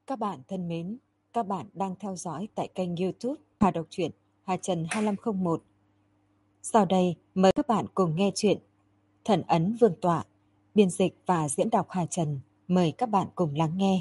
Các bạn thân mến, các bạn đang theo dõi tại kênh YouTube Hà Đọc truyện Hà Trần 2501. Sau đây mời các bạn cùng nghe chuyện Thần ấn Vương tọa, biên dịch và diễn đọc Hà Trần. Mời các bạn cùng lắng nghe.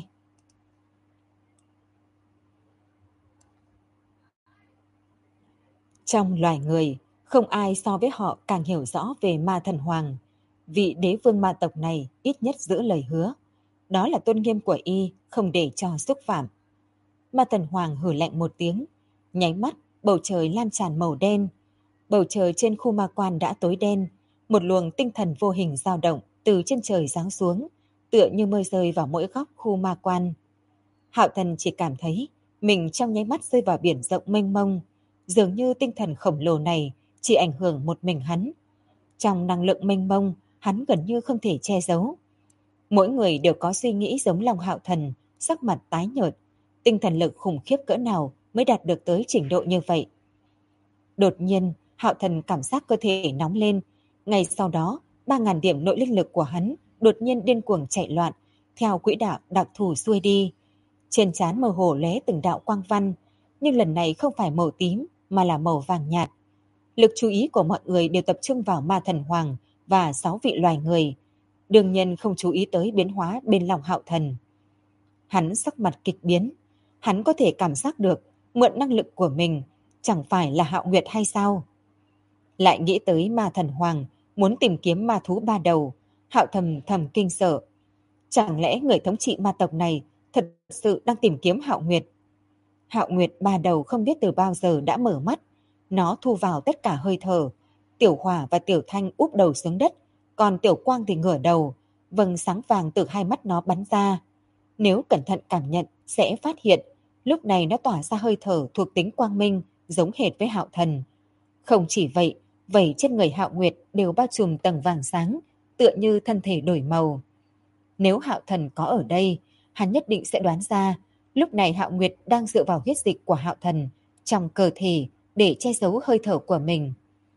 Trong loài người, không ai so với họ càng hiểu rõ về Ma Thần Hoàng. Vị đế vương ma tộc này ít nhất giữ lời hứa. Đó là tôn nghiêm của y, không để cho xúc phạm. Ma Thần Hoàng hử lạnh một tiếng, nháy mắt bầu trời lan tràn màu đen. Bầu trời trên khu ma quan đã tối đen, một luồng tinh thần vô hình dao động từ trên trời giáng xuống, tựa như mưa rơi vào mỗi góc khu ma quan. Hạo Thần chỉ cảm thấy mình trong nháy mắt rơi vào biển rộng mênh mông, dường như tinh thần khổng lồ này chỉ ảnh hưởng một mình hắn. Trong năng lượng mênh mông, hắn gần như không thể che giấu. Mỗi người đều có suy nghĩ giống lòng Hạo Thần, sắc mặt tái nhợt. Tinh thần lực khủng khiếp cỡ nào mới đạt được tới trình độ như vậy? Đột nhiên, Hạo Thần cảm giác cơ thể nóng lên. Ngay sau đó, 3.000 điểm nội linh lực của hắn đột nhiên điên cuồng chạy loạn, theo quỹ đạo đặc thù xuôi đi. Trên trán mơ hồ lóe từng đạo quang văn, nhưng lần này không phải màu tím mà là màu vàng nhạt. Lực chú ý của mọi người đều tập trung vào Ma Thần Hoàng và 6 vị loài người. Đương nhiên không chú ý tới biến hóa bên lòng Hạo Thần. Hắn sắc mặt kịch biến. Hắn có thể cảm giác được mượn năng lực của mình chẳng phải là Hạo Nguyệt hay sao? Lại nghĩ tới Ma Thần Hoàng muốn tìm kiếm ma thú 3 đầu, Hạo thầm kinh sợ. Chẳng lẽ người thống trị ma tộc này thật sự đang tìm kiếm Hạo Nguyệt? Hạo Nguyệt 3 đầu không biết từ bao giờ đã mở mắt. Nó thu vào tất cả hơi thở. Tiểu Hỏa và Tiểu Thanh úp đầu xuống đất, còn Tiểu Quang thì ngửa đầu, vầng sáng vàng từ hai mắt nó bắn ra. Nếu cẩn thận cảm nhận sẽ phát hiện lúc này nó tỏa ra hơi thở thuộc tính quang minh, giống hệt với Hạo Thần. Không chỉ vậy, vảy trên người Hạo Nguyệt đều bao trùm tầng vàng sáng, tựa như thân thể đổi màu. Nếu Hạo Thần có ở đây, hắn nhất định sẽ đoán ra lúc này Hạo Nguyệt đang dựa vào huyết dịch của Hạo Thần trong cơ thể để che giấu hơi thở của mình.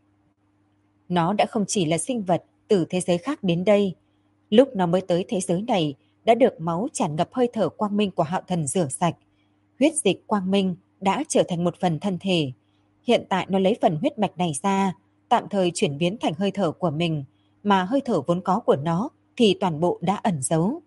Nó đã không chỉ là sinh vật từ thế giới khác đến đây. Lúc nó mới tới thế giới này đã được máu tràn ngập hơi thở quang minh của Hạo Thần rửa sạch. Huyết dịch quang minh đã trở thành một phần thân thể. Hiện tại nó lấy phần huyết mạch này ra, tạm thời chuyển biến thành hơi thở của mình, mà hơi thở vốn có của nó thì toàn bộ đã ẩn giấu.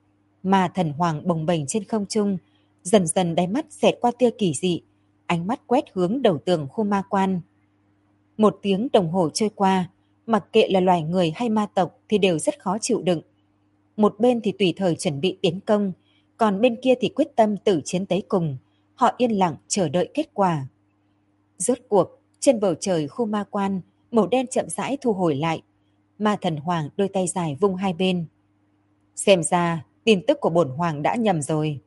Ma Thần Hoàng bồng bềnh trên không trung, dần dần đáy mắt xẹt qua tia kỳ dị, ánh mắt quét hướng đầu tường khu ma quan. Một tiếng đồng hồ trôi qua, mặc kệ là loài người hay ma tộc thì đều rất khó chịu đựng. Một bên thì tùy thời chuẩn bị tiến công, còn bên kia thì quyết tâm tử chiến tới cùng. Họ yên lặng chờ đợi kết quả. Rốt cuộc, trên bầu trời khu ma quan, màu đen chậm rãi thu hồi lại. Ma Thần Hoàng đôi tay dài vung hai bên. Xem ra, tin tức của bổn hoàng đã nhầm rồi.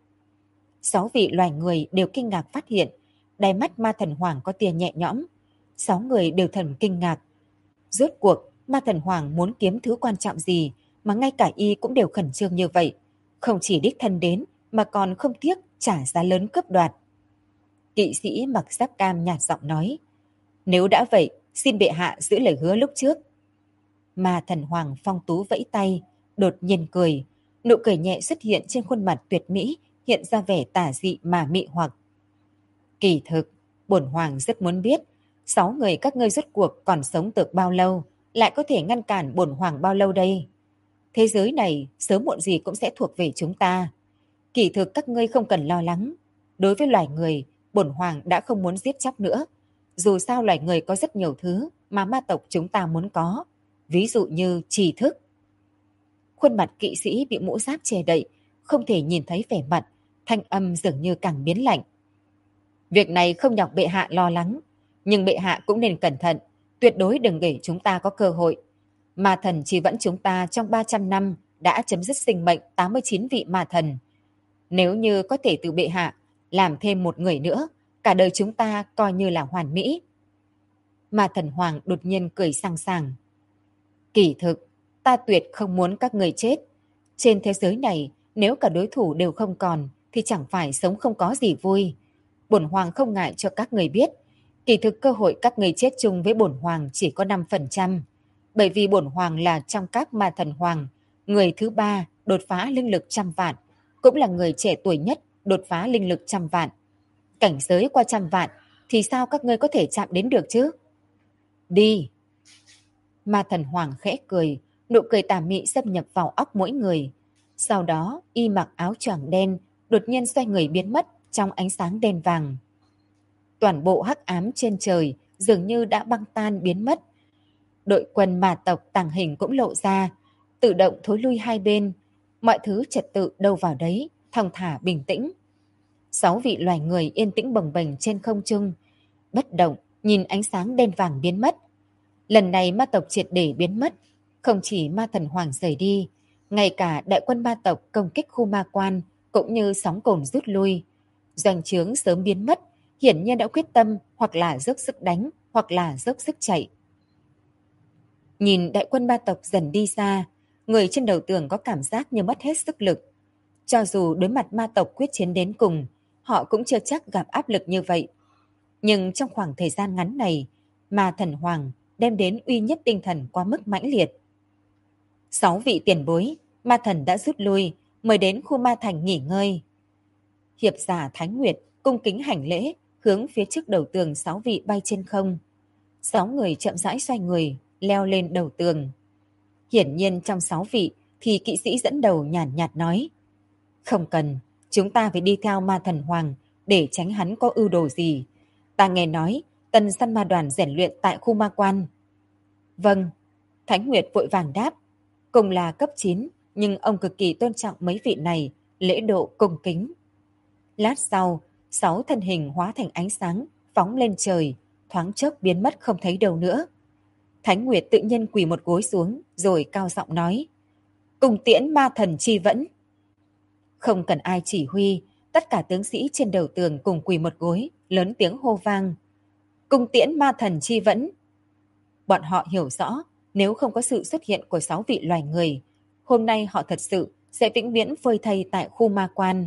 6 vị loài người đều kinh ngạc phát hiện, đáy mắt Ma Thần Hoàng có tia nhẹ nhõm. 6 người đều thầm kinh ngạc. Rốt cuộc, Ma Thần Hoàng muốn kiếm thứ quan trọng gì mà ngay cả y cũng đều khẩn trương như vậy. Không chỉ đích thân đến mà còn không tiếc trả giá lớn cướp đoạt. Kỵ sĩ mặc giáp cam nhạt giọng nói. Nếu đã vậy, xin bệ hạ giữ lời hứa lúc trước. Ma Thần Hoàng phong tú vẫy tay, đột nhiên cười. Nụ cười nhẹ xuất hiện trên khuôn mặt tuyệt mỹ, hiện ra vẻ tà dị mà mị hoặc. Kỳ thực, bổn hoàng rất muốn biết 6 người các ngươi rốt cuộc còn sống được bao lâu, lại có thể ngăn cản bổn hoàng bao lâu đây? Thế giới này sớm muộn gì cũng sẽ thuộc về chúng ta. Kỳ thực các ngươi không cần lo lắng. Đối với loài người, bổn hoàng đã không muốn giết chóc nữa. Dù sao loài người có rất nhiều thứ mà ma tộc chúng ta muốn có. Ví dụ như tri thức. Khuôn mặt kỵ sĩ bị mũ giáp che đậy, không thể nhìn thấy vẻ mặt, thanh âm dường như càng biến lạnh. Việc này không nhọc bệ hạ lo lắng, nhưng bệ hạ cũng nên cẩn thận, tuyệt đối đừng để chúng ta có cơ hội. Ma thần chỉ vẫn chúng ta trong 300 năm đã chấm dứt sinh mệnh 89 vị ma thần. Nếu như có thể từ bệ hạ làm thêm một người nữa, cả đời chúng ta coi như là hoàn mỹ. Ma Thần Hoàng đột nhiên cười sảng sàng. Kỳ thực, ta tuyệt không muốn các người chết. Trên thế giới này, nếu cả đối thủ đều không còn, thì chẳng phải sống không có gì vui. Bổn Hoàng không ngại cho các người biết, kỳ thực cơ hội các người chết chung với bổn Hoàng chỉ có 5%. Bởi vì bổn Hoàng là trong các Ma Thần Hoàng, người thứ 3 đột phá linh lực 100 vạn, cũng là người trẻ tuổi nhất đột phá linh lực 100 vạn. Cảnh giới qua 100 vạn thì sao các ngươi có thể chạm đến được chứ? Đi! Ma thần hoàng khẽ cười, nụ cười tà mị xâm nhập vào óc mỗi người. Sau đó, y mặc áo choàng đen, đột nhiên xoay người biến mất trong ánh sáng đen vàng. Toàn bộ hắc ám trên trời dường như đã băng tan biến mất. Đội quân ma tộc tàng hình cũng lộ ra, tự động thối lui hai bên. Mọi thứ trật tự đâu vào đấy, thong thả bình tĩnh. 6 vị loài người yên tĩnh bồng bềnh trên không trung, bất động nhìn ánh sáng đen vàng biến mất. Lần này ma tộc triệt để biến mất, không chỉ ma thần hoàng rời đi, ngay cả đại quân ma tộc công kích khu ma quan cũng như sóng cồn rút lui. Doanh trướng sớm biến mất, hiển nhiên đã quyết tâm hoặc là dốc sức đánh, hoặc là dốc sức chạy. Nhìn đại quân ma tộc dần đi xa, người trên đầu tường có cảm giác như mất hết sức lực. Cho dù đối mặt ma tộc quyết chiến đến cùng, họ cũng chưa chắc gặp áp lực như vậy. Nhưng trong khoảng thời gian ngắn này, ma thần hoàng đem đến uy nhất tinh thần quá mức mãnh liệt. 6 vị tiền bối, ma thần đã rút lui, mời đến khu ma thành nghỉ ngơi. Hiệp giả Thánh Nguyệt cung kính hành lễ, hướng phía trước đầu tường 6 vị bay trên không. 6 người chậm rãi xoay người, leo lên đầu tường. Hiển nhiên trong 6 vị thì kỵ sĩ dẫn đầu nhàn nhạt nói: không cần, chúng ta phải đi theo ma thần hoàng để tránh hắn có ưu đồ gì. Ta nghe nói tần săn ma đoàn rèn luyện tại khu ma quan. Vâng, Thánh Nguyệt vội vàng đáp. Cùng là cấp 9, nhưng ông cực kỳ tôn trọng mấy vị này, lễ độ cung kính. Lát sau, 6 thân hình hóa thành ánh sáng, phóng lên trời, thoáng chốc biến mất không thấy đâu nữa. Thánh Nguyệt tự nhiên quỳ một gối xuống, rồi cao giọng nói: cùng tiễn ma thần chi vẫn. Không cần ai chỉ huy, tất cả tướng sĩ trên đầu tường cùng quỳ một gối, lớn tiếng hô vang: cung tiễn ma thần chi vẫn. Bọn họ hiểu rõ, nếu không có sự xuất hiện của 6 vị loài người, hôm nay họ thật sự sẽ vĩnh viễn phơi thây tại khu ma quan.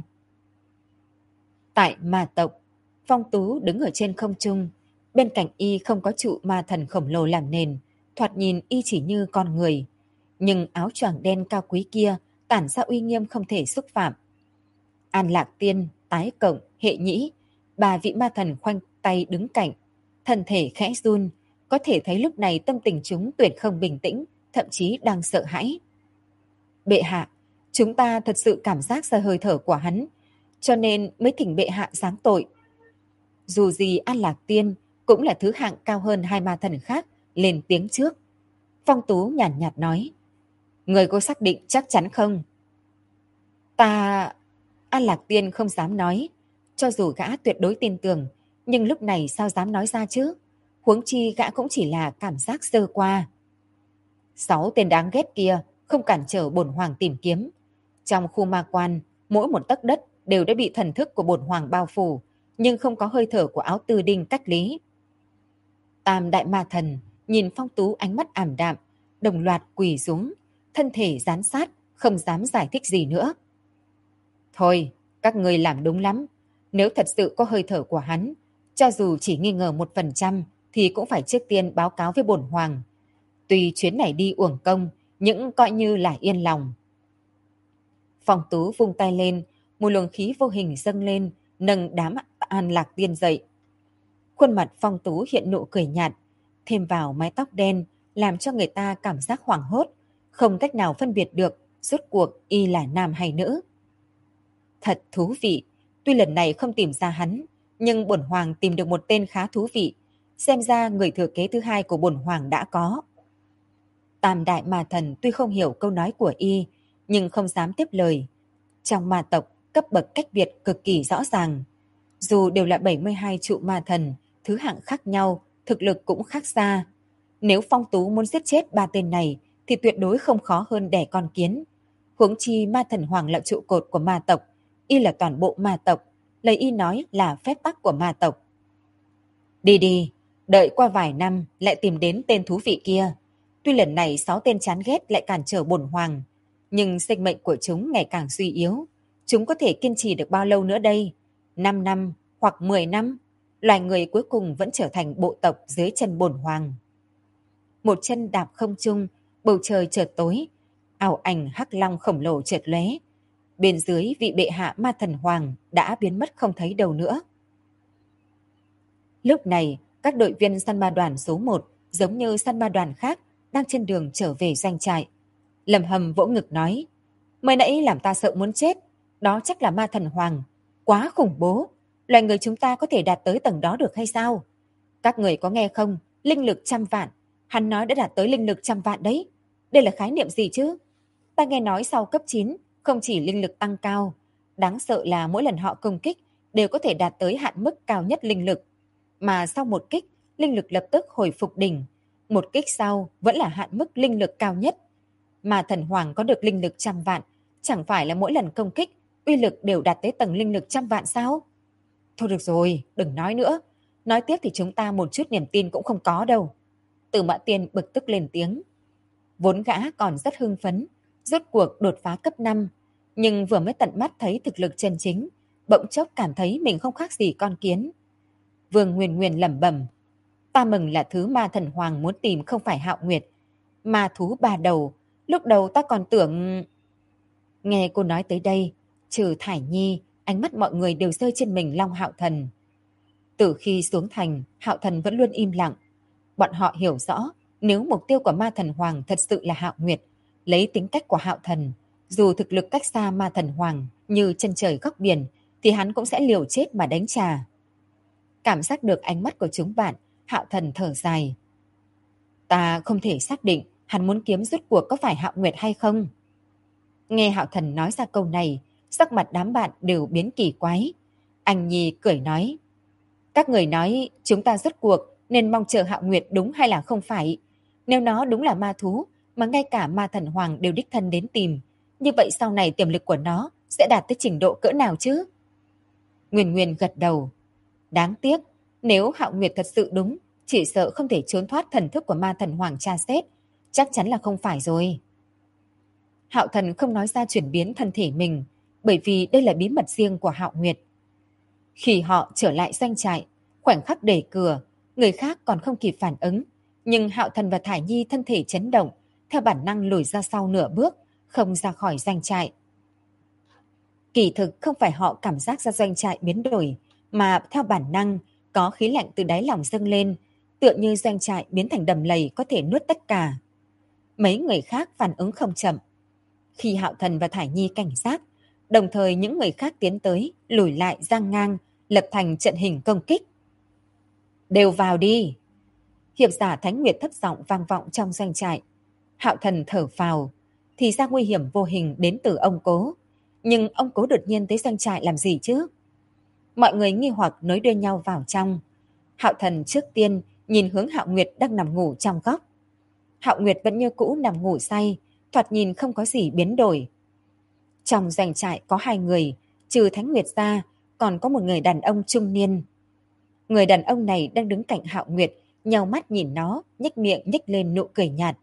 Tại ma tộc, Phong Tú đứng ở trên không trung, bên cạnh y không có trụ ma thần khổng lồ làm nền, thoạt nhìn y chỉ như con người. Nhưng áo choàng đen cao quý kia tản ra uy nghiêm không thể xúc phạm. An Lạc Tiên, Tái Cộng, Hệ Nhĩ, 3 vị ma thần khoanh tay đứng cạnh, thân thể khẽ run, có thể thấy lúc này tâm tình chúng tuyệt không bình tĩnh, thậm chí đang sợ hãi. Bệ hạ, chúng ta thật sự cảm giác ra hơi thở của hắn, cho nên mới thỉnh bệ hạ giáng tội. Dù gì An Lạc Tiên cũng là thứ hạng cao hơn 2 ma thần khác, lên tiếng trước. Phong Tú nhàn nhạt nói: người có xác định chắc chắn không? Ta... An Lạc Tiên không dám nói, cho dù gã tuyệt đối tin tưởng, nhưng lúc này sao dám nói ra chứ? Huống chi gã cũng chỉ là cảm giác sơ qua. 6 tên đáng ghét kia không cản trở bổn hoàng tìm kiếm. Trong khu ma quan, mỗi một tấc đất đều đã bị thần thức của bổn hoàng bao phủ, nhưng không có hơi thở của áo tư đinh cách lý. Tam đại ma thần nhìn Phong Tú ánh mắt ảm đạm, đồng loạt quỳ xuống, thân thể dán sát, không dám giải thích gì nữa. Thôi, các ngươi làm đúng lắm. Nếu thật sự có hơi thở của hắn, cho dù chỉ nghi ngờ 1% thì cũng phải trước tiên báo cáo với bổn hoàng. Tuy chuyến này đi uổng công, nhưng coi như là yên lòng. Phong Tú vung tay lên, một luồng khí vô hình dâng lên, nâng đám An Lạc Tiên dậy. Khuôn mặt Phong Tú hiện nụ cười nhạt, thêm vào mái tóc đen, làm cho người ta cảm giác hoảng hốt, không cách nào phân biệt được rốt cuộc y là nam hay nữ. Thật thú vị, tuy lần này không tìm ra hắn, nhưng bổn hoàng tìm được một tên khá thú vị, xem ra người thừa kế thứ 2 của bổn hoàng đã có. Tam đại ma thần tuy không hiểu câu nói của y, nhưng không dám tiếp lời. Trong ma tộc, cấp bậc cách biệt cực kỳ rõ ràng. Dù đều là 72 trụ ma thần, thứ hạng khác nhau, thực lực cũng khác xa. Nếu Phong Tú muốn giết chết 3 tên này, thì tuyệt đối không khó hơn đẻ con kiến. Huống chi ma thần hoàng là trụ cột của ma tộc, y là toàn bộ ma tộc, lời y nói là phép tắc của ma tộc. Đi đi, đợi qua vài năm lại tìm đến tên thú vị kia. Tuy lần này 6 tên chán ghét lại cản trở bổn hoàng, nhưng sinh mệnh của chúng ngày càng suy yếu. Chúng có thể kiên trì được bao lâu nữa đây? 5 năm hoặc 10 năm? Loài người cuối cùng vẫn trở thành bộ tộc dưới chân bổn hoàng. Một chân đạp không trung, bầu trời chợt tối, ảo ảnh hắc long khổng lồ chợt lóe. bên dưới vị bệ hạ ma thần hoàng đã biến mất không thấy đâu nữa. Lúc này, các đội viên săn ma đoàn số 1 giống như săn ma đoàn khác đang trên đường trở về doanh trại. Lâm Hâm vỗ ngực nói, mới nãy làm ta sợ muốn chết, đó chắc là ma thần hoàng, quá khủng bố, loài người chúng ta có thể đạt tới tầng đó được hay sao? Các người có nghe không, linh lực 100 vạn, hắn nói đã đạt tới linh lực 100 vạn đấy, đây là khái niệm gì chứ? Ta nghe nói sau cấp 9, không chỉ linh lực tăng cao, đáng sợ là mỗi lần họ công kích đều có thể đạt tới hạn mức cao nhất linh lực, mà sau một kích, linh lực lập tức hồi phục đỉnh, một kích sau vẫn là hạn mức linh lực cao nhất. Mà thần hoàng có được linh lực 100 vạn, chẳng phải là mỗi lần công kích, uy lực đều đạt tới tầng linh lực 100 vạn sao? Thôi được rồi, đừng nói nữa. Nói tiếp thì chúng ta một chút niềm tin cũng không có đâu. Từ Mã Tiên bực tức lên tiếng. Vốn gã còn rất hưng phấn, rốt cuộc đột phá cấp 5, nhưng vừa mới tận mắt thấy thực lực chân chính, bỗng chốc cảm thấy mình không khác gì con kiến. Vương Nguyên Nguyên lẩm bẩm, ta mừng là thứ ma thần hoàng muốn tìm không phải Hạo Nguyệt, ma thú 3 đầu, lúc đầu ta còn tưởng... Nghe cô nói tới đây, trừ Thải Nhi, ánh mắt mọi người đều rơi trên mình Long Hạo Thần. Từ khi xuống thành, Hạo Thần vẫn luôn im lặng. Bọn họ hiểu rõ, nếu mục tiêu của ma thần hoàng thật sự là Hạo Nguyệt, lấy tính cách của Hạo Thần, dù thực lực cách xa ma thần hoàng như chân trời góc biển, thì hắn cũng sẽ liều chết mà đánh trả. Cảm giác được ánh mắt của chúng bạn, Hạo Thần thở dài. Ta không thể xác định hắn muốn kiếm rốt cuộc có phải Hạo Nguyệt hay không. Nghe Hạo Thần nói ra câu này, sắc mặt đám bạn đều biến kỳ quái. Anh Nhi cười nói, các người nói chúng ta rốt cuộc nên mong chờ Hạo Nguyệt đúng hay là không phải. Nếu nó đúng là ma thú mà ngay cả ma thần hoàng đều đích thân đến tìm, như vậy sau này tiềm lực của nó sẽ đạt tới trình độ cỡ nào chứ? Nguyên Nguyên gật đầu. Đáng tiếc, nếu Hạo Nguyệt thật sự đúng, chỉ sợ không thể trốn thoát thần thức của ma thần hoàng tra xét. Chắc chắn là không phải rồi. Hạo Thần không nói ra chuyển biến thân thể mình, bởi vì đây là bí mật riêng của Hạo Nguyệt. Khi họ trở lại doanh trại, khoảnh khắc đẩy cửa, người khác còn không kịp phản ứng, nhưng Hạo Thần và Thải Nhi thân thể chấn động, theo bản năng lùi ra sau nửa bước, không ra khỏi doanh trại. Kỳ thực không phải họ cảm giác ra doanh trại biến đổi, mà theo bản năng có khí lạnh từ đáy lòng dâng lên, tựa như doanh trại biến thành đầm lầy có thể nuốt tất cả. Mấy người khác phản ứng không chậm. Khi Hạo Thần và Thải Nhi cảnh giác, đồng thời những người khác tiến tới, lùi lại giang ngang, lập thành trận hình công kích. Đều vào đi! Hiệp giả Thánh Nguyệt thấp giọng vang vọng trong doanh trại. Hạo Thần thở phào, thì ra nguy hiểm vô hình đến từ ông Cố. Nhưng ông Cố đột nhiên tới doanh trại làm gì chứ? Mọi người nghi hoặc nối đuôi nhau vào trong. Hạo Thần trước tiên nhìn hướng Hạo Nguyệt đang nằm ngủ trong góc. Hạo Nguyệt vẫn như cũ nằm ngủ say, thoạt nhìn không có gì biến đổi. Trong doanh trại có 2 người, trừ Thánh Nguyệt ra, còn có một người đàn ông trung niên. Người đàn ông này đang đứng cạnh Hạo Nguyệt, nheo mắt nhìn nó, nhếch miệng nhếch lên nụ cười nhạt.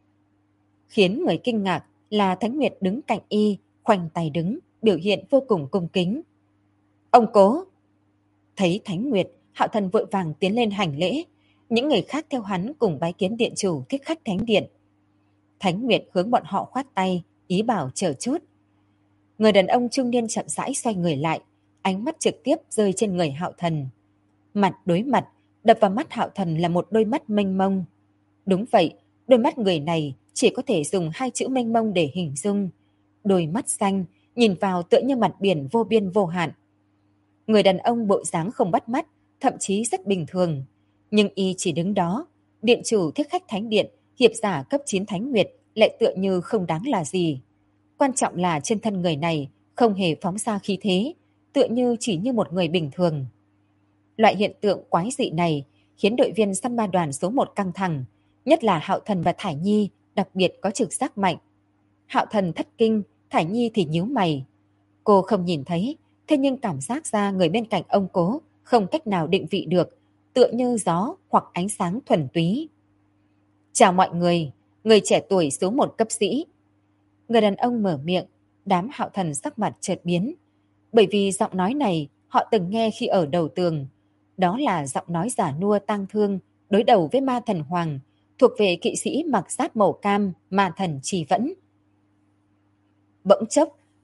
Khiến người kinh ngạc là Thánh Nguyệt đứng cạnh y, khoanh tay đứng, biểu hiện vô cùng cung kính. Ông Cố! Thấy Thánh Nguyệt, Hạo Thần vội vàng tiến lên hành lễ. Những người khác theo hắn cùng bái kiến điện chủ thích khách thánh điện. Thánh Nguyệt hướng bọn họ khoát tay, ý bảo chờ chút. Người đàn ông trung niên chậm rãi xoay người lại, ánh mắt trực tiếp rơi trên người Hạo Thần. Mặt đối mặt, đập vào mắt Hạo Thần là một đôi mắt mênh mông. Đúng vậy, đôi mắt người này chỉ có thể dùng 2 chữ mênh mông để hình dung. Đôi mắt xanh, nhìn vào tựa như mặt biển vô biên vô hạn. Người đàn ông bộ dáng không bắt mắt, thậm chí rất bình thường. Nhưng y chỉ đứng đó, điện chủ thích khách thánh điện, hiệp giả cấp 9 Thánh Nguyệt lại tựa như không đáng là gì. Quan trọng là trên thân người này không hề phóng ra khí thế, tựa như chỉ như một người bình thường. Loại hiện tượng quái dị này khiến đội viên săn ma đoàn số 1 căng thẳng, nhất là Hạo Thần và Thải Nhi đặc biệt có trực giác mạnh. Hạo Thần thất kinh, Thải Nhi thì nhíu mày. Cô không nhìn thấy, thế nhưng cảm giác ra người bên cạnh ông Cố không cách nào định vị được, tựa như gió hoặc ánh sáng thuần túy. Chào mọi người trẻ tuổi số 1 cấp sĩ. Người đàn ông mở miệng, đám Hạo Thần sắc mặt chợt biến. Bởi vì giọng nói này họ từng nghe khi ở đầu tường. Đó là giọng nói giả nua tang thương, đối đầu với ma thần hoàng, thuộc về kỵ sĩ mặc giáp màu cam, ma thần Trì Vẫn. Bỗng chốc,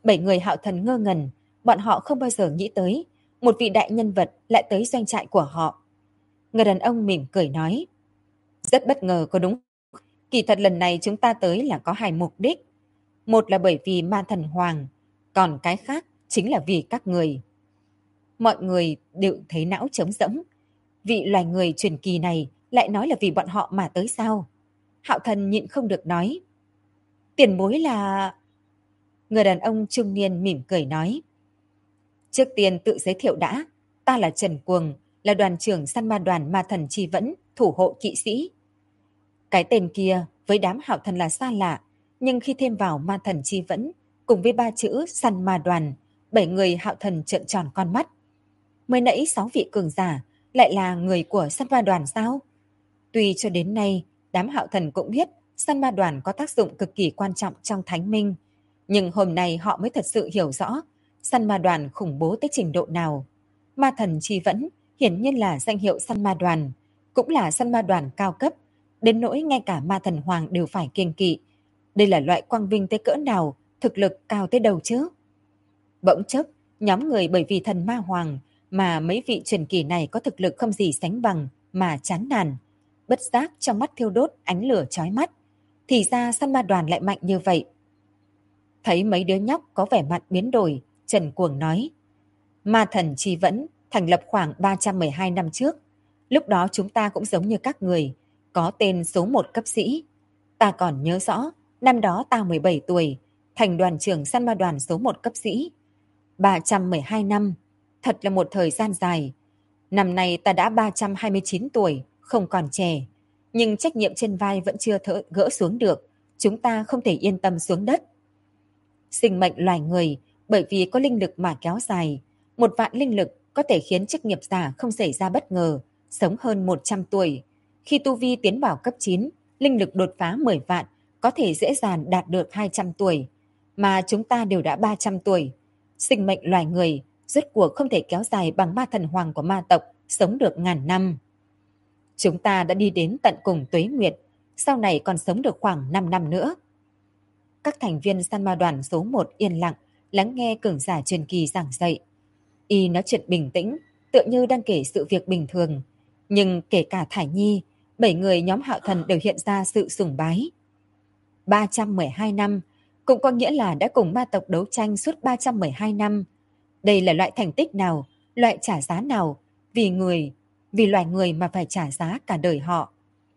7 người Hạo Thần ngơ ngẩn, bọn họ không bao giờ nghĩ tới một vị đại nhân vật lại tới doanh trại của họ. Người đàn ông mỉm cười nói, rất bất ngờ có đúng. Kỳ thật lần này chúng ta tới là có hai mục đích. Một là bởi vì Ma Thần Hoàng, còn cái khác chính là vì các người. Mọi người đều thấy não trống rỗng. Vị loài người truyền kỳ này lại nói là vì bọn họ mà tới sao? Hạo Thần nhịn không được nói. Tiền bối là... Người đàn ông trung niên mỉm cười nói. Trước tiên tự giới thiệu đã, ta là Trần Cuồng, là đoàn trưởng săn ma đoàn Ma Thần Chi Vẫn, thủ hộ kỵ sĩ. Cái tên kia với đám Hạo Thần là xa lạ, nhưng khi thêm vào Ma Thần Chi Vẫn, cùng với 3 chữ săn ma đoàn, 7 người Hạo Thần trợn tròn con mắt. Mới nãy 6 vị cường giả lại là người của săn ma đoàn sao? Tuy cho đến nay, đám Hạo Thần cũng biết săn ma đoàn có tác dụng cực kỳ quan trọng trong thánh minh, nhưng hôm nay họ mới thật sự hiểu rõ săn ma đoàn khủng bố tới trình độ nào. Ma Thần Chi Vẫn hiển nhiên là danh hiệu săn ma đoàn, cũng là săn ma đoàn cao cấp, đến nỗi ngay cả Ma Thần Hoàng đều phải kiêng kỵ. Đây là loại quang vinh tới cỡ nào, thực lực cao tới đâu chứ? Bỗng chốc, nhóm người bởi vì thần ma hoàng mà mấy vị truyền kỳ này có thực lực không gì sánh bằng mà chán nản. Bất giác trong mắt thiêu đốt ánh lửa chói mắt. Thì ra săn ma đoàn lại mạnh như vậy. Thấy mấy đứa nhóc có vẻ mặt biến đổi, Trần Cuồng nói. Ma Thần Chi Vẫn thành lập khoảng 312 năm trước. Lúc đó chúng ta cũng giống như các người, có tên số 1 cấp sĩ. Ta còn nhớ rõ, năm đó ta 17 tuổi, thành đoàn trưởng săn ma đoàn số 1 cấp sĩ. 312 năm, thật là một thời gian dài. Năm nay ta đã 329 tuổi, không còn trẻ. Nhưng trách nhiệm trên vai vẫn chưa gỡ xuống được. Chúng ta không thể yên tâm xuống đất. Sinh mệnh loài người, bởi vì có linh lực mà kéo dài. 1 vạn linh lực có thể khiến chức nghiệp giả không xảy ra bất ngờ, sống hơn 100 tuổi. Khi tu vi tiến vào cấp 9, linh lực đột phá 10 vạn, có thể dễ dàng đạt được 200 tuổi. Mà chúng ta đều đã 300 tuổi. Sinh mệnh loài người rốt cuộc không thể kéo dài bằng Ma Thần Hoàng của ma tộc, sống được ngàn năm. Chúng ta đã đi đến tận cùng tuế nguyệt, sau này còn sống được khoảng 5 năm nữa. Các thành viên săn ma đoàn số 1 yên lặng, lắng nghe cường giả truyền kỳ giảng dạy. Y nói chuyện bình tĩnh, tựa như đang kể sự việc bình thường. Nhưng kể cả Thải Nhi, 7 người nhóm Hạo Thần đều hiện ra sự sùng bái. 312 năm, cũng có nghĩa là đã cùng ma tộc đấu tranh suốt 312 năm. Đây là loại thành tích nào, loại trả giá nào, vì loài người mà phải trả giá cả đời họ.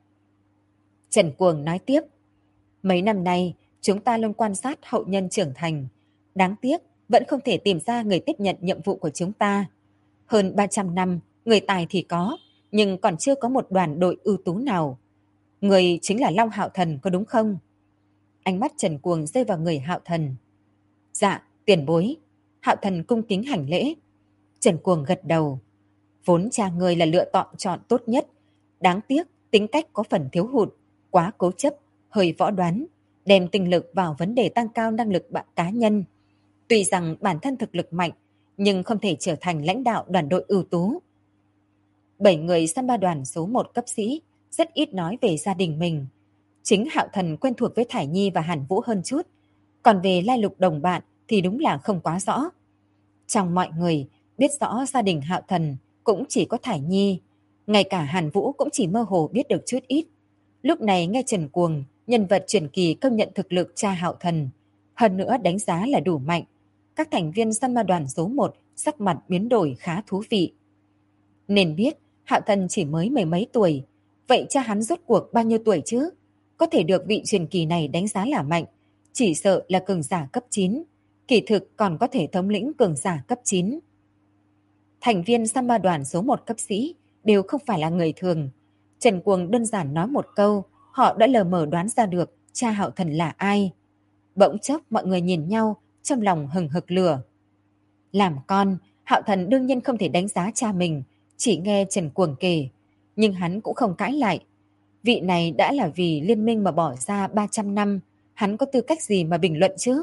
Trần Cuồng nói tiếp, mấy năm nay chúng ta luôn quan sát hậu nhân trưởng thành. Đáng tiếc, vẫn không thể tìm ra người tiếp nhận nhiệm vụ của chúng ta. Hơn 300 năm, người tài thì có, nhưng còn chưa có một đoàn đội ưu tú nào. Người chính là Long Hạo Thần có đúng không? Ánh mắt Trần Cuồng rơi vào người Hạo Thần. Dạ, tiền bối. Hạo Thần cung kính hành lễ. Trần Cuồng gật đầu. Vốn cha người là lựa chọn tốt nhất. Đáng tiếc, tính cách có phần thiếu hụt, quá cố chấp, hơi võ đoán, đem tinh lực vào vấn đề tăng cao năng lực cá nhân. Tuy rằng bản thân thực lực mạnh, nhưng không thể trở thành lãnh đạo đoàn đội ưu tú. 7 người săn ma đoàn số 1 cấp sĩ rất ít nói về gia đình mình. Chính Hạo Thần quen thuộc với Thải Nhi và Hàn Vũ hơn chút, còn về lai lục đồng bạn thì đúng là không quá rõ. Trong mọi người, biết rõ gia đình Hạo Thần cũng chỉ có Thải Nhi, ngay cả Hàn Vũ cũng chỉ mơ hồ biết được chút ít. Lúc này nghe Trần Cuồng, nhân vật truyền kỳ công nhận thực lực cha Hạo Thần, hơn nữa đánh giá là đủ mạnh. Các thành viên săn ma đoàn số 1 sắc mặt biến đổi khá thú vị. Nên biết Hạo Thần chỉ mới mười mấy tuổi, vậy cha hắn rốt cuộc bao nhiêu tuổi chứ? Có thể được vị truyền kỳ này đánh giá là mạnh, chỉ sợ là cường giả cấp 9, kỳ thực còn có thể thống lĩnh cường giả cấp 9. Thành viên săn ma đoàn số 1 cấp sĩ đều không phải là người thường. Trần Cuồng đơn giản nói một câu, họ đã lờ mờ đoán ra được cha Hạo Thần là ai. Bỗng chốc mọi người nhìn nhau, trong lòng hừng hực lửa. Làm con, Hạo Thần đương nhiên không thể đánh giá cha mình, chỉ nghe Trần Cuồng kể. Nhưng hắn cũng không cãi lại. Vị này đã là vì liên minh mà bỏ ra 300 năm, hắn có tư cách gì mà bình luận chứ?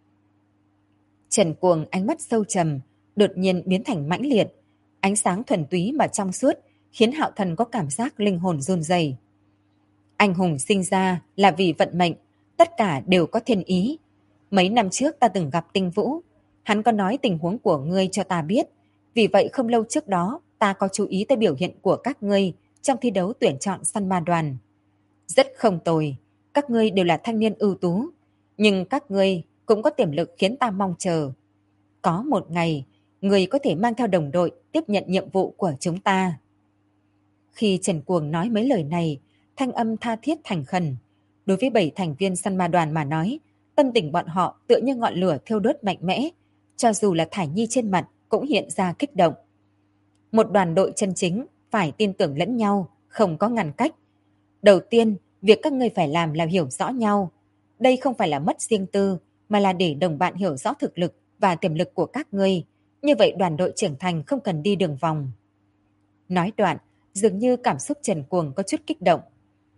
Trần Cuồng ánh mắt sâu trầm, đột nhiên biến thành mãnh liệt. Ánh sáng thuần túy mà trong suốt, khiến Hạo Thần có cảm giác linh hồn run rẩy. Anh hùng sinh ra là vì vận mệnh, tất cả đều có thiên ý. Mấy năm trước ta từng gặp Tinh Vũ, hắn có nói tình huống của ngươi cho ta biết. Vì vậy không lâu trước đó ta có chú ý tới biểu hiện của các ngươi trong thi đấu tuyển chọn săn ma đoàn. Rất không tồi, các ngươi đều là thanh niên ưu tú, nhưng các ngươi cũng có tiềm lực khiến ta mong chờ. Có một ngày, ngươi có thể mang theo đồng đội tiếp nhận nhiệm vụ của chúng ta. Khi Trần Cuồng nói mấy lời này, thanh âm tha thiết thành khẩn. Đối với 7 thành viên săn ma đoàn mà nói, tâm tình bọn họ tựa như ngọn lửa thiêu đốt mạnh mẽ, cho dù là Thải Nhi trên mặt cũng hiện ra kích động. Một đoàn đội chân chính phải tin tưởng lẫn nhau, không có ngăn cách. Đầu tiên, việc các ngươi phải làm là hiểu rõ nhau. Đây không phải là mất riêng tư, mà là để đồng bạn hiểu rõ thực lực và tiềm lực của các ngươi. Như vậy đoàn đội trưởng thành không cần đi đường vòng. Nói đoạn, dường như cảm xúc Trần Cuồng có chút kích động.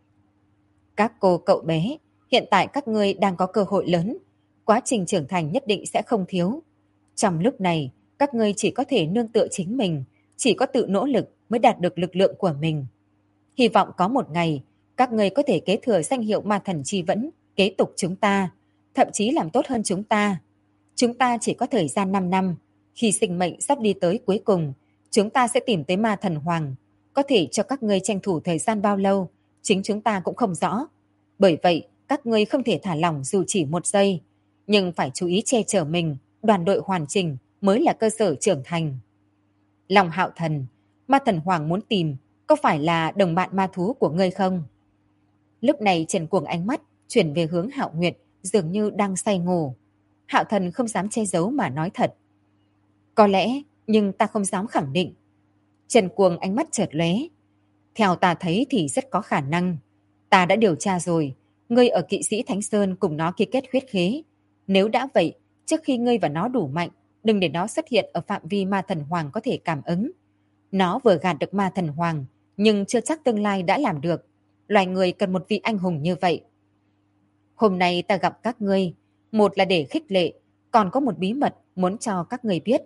Các cô cậu bé, hiện tại các ngươi đang có cơ hội lớn. Quá trình trưởng thành nhất định sẽ không thiếu. Trong lúc này, các ngươi chỉ có thể nương tựa chính mình, chỉ có tự nỗ lực mới đạt được lực lượng của mình. Hy vọng có một ngày, các ngươi có thể kế thừa danh hiệu ma thần chi vẫn, kế tục chúng ta, thậm chí làm tốt hơn chúng ta. Chúng ta chỉ có thời gian 5 năm, khi sinh mệnh sắp đi tới cuối cùng, chúng ta sẽ tìm tới ma thần hoàng. Có thể cho các ngươi tranh thủ thời gian bao lâu, chính chúng ta cũng không rõ. Bởi vậy, các ngươi không thể thả lỏng dù chỉ một giây, nhưng phải chú ý che chở mình, đoàn đội hoàn chỉnh mới là cơ sở trưởng thành. Long Hạo Thần, ma thần hoàng muốn tìm, có phải là đồng bạn ma thú của ngươi không? Lúc này Trần Cuồng ánh mắt chuyển về hướng Hạo Nguyệt, dường như đang say ngủ. Hạo Thần không dám che giấu mà nói thật. Có lẽ, nhưng ta không dám khẳng định. Trần Cuồng ánh mắt chợt lóe. Theo ta thấy thì rất có khả năng. Ta đã điều tra rồi, ngươi ở Kỵ sĩ Thánh Sơn cùng nó ký kết huyết khế. Nếu đã vậy, trước khi ngươi và nó đủ mạnh, đừng để nó xuất hiện ở phạm vi ma thần hoàng có thể cảm ứng. Nó vừa gạt được ma thần hoàng, nhưng chưa chắc tương lai đã làm được. Loài người cần một vị anh hùng như vậy. Hôm nay ta gặp các ngươi, một là để khích lệ, còn có một bí mật muốn cho các ngươi biết.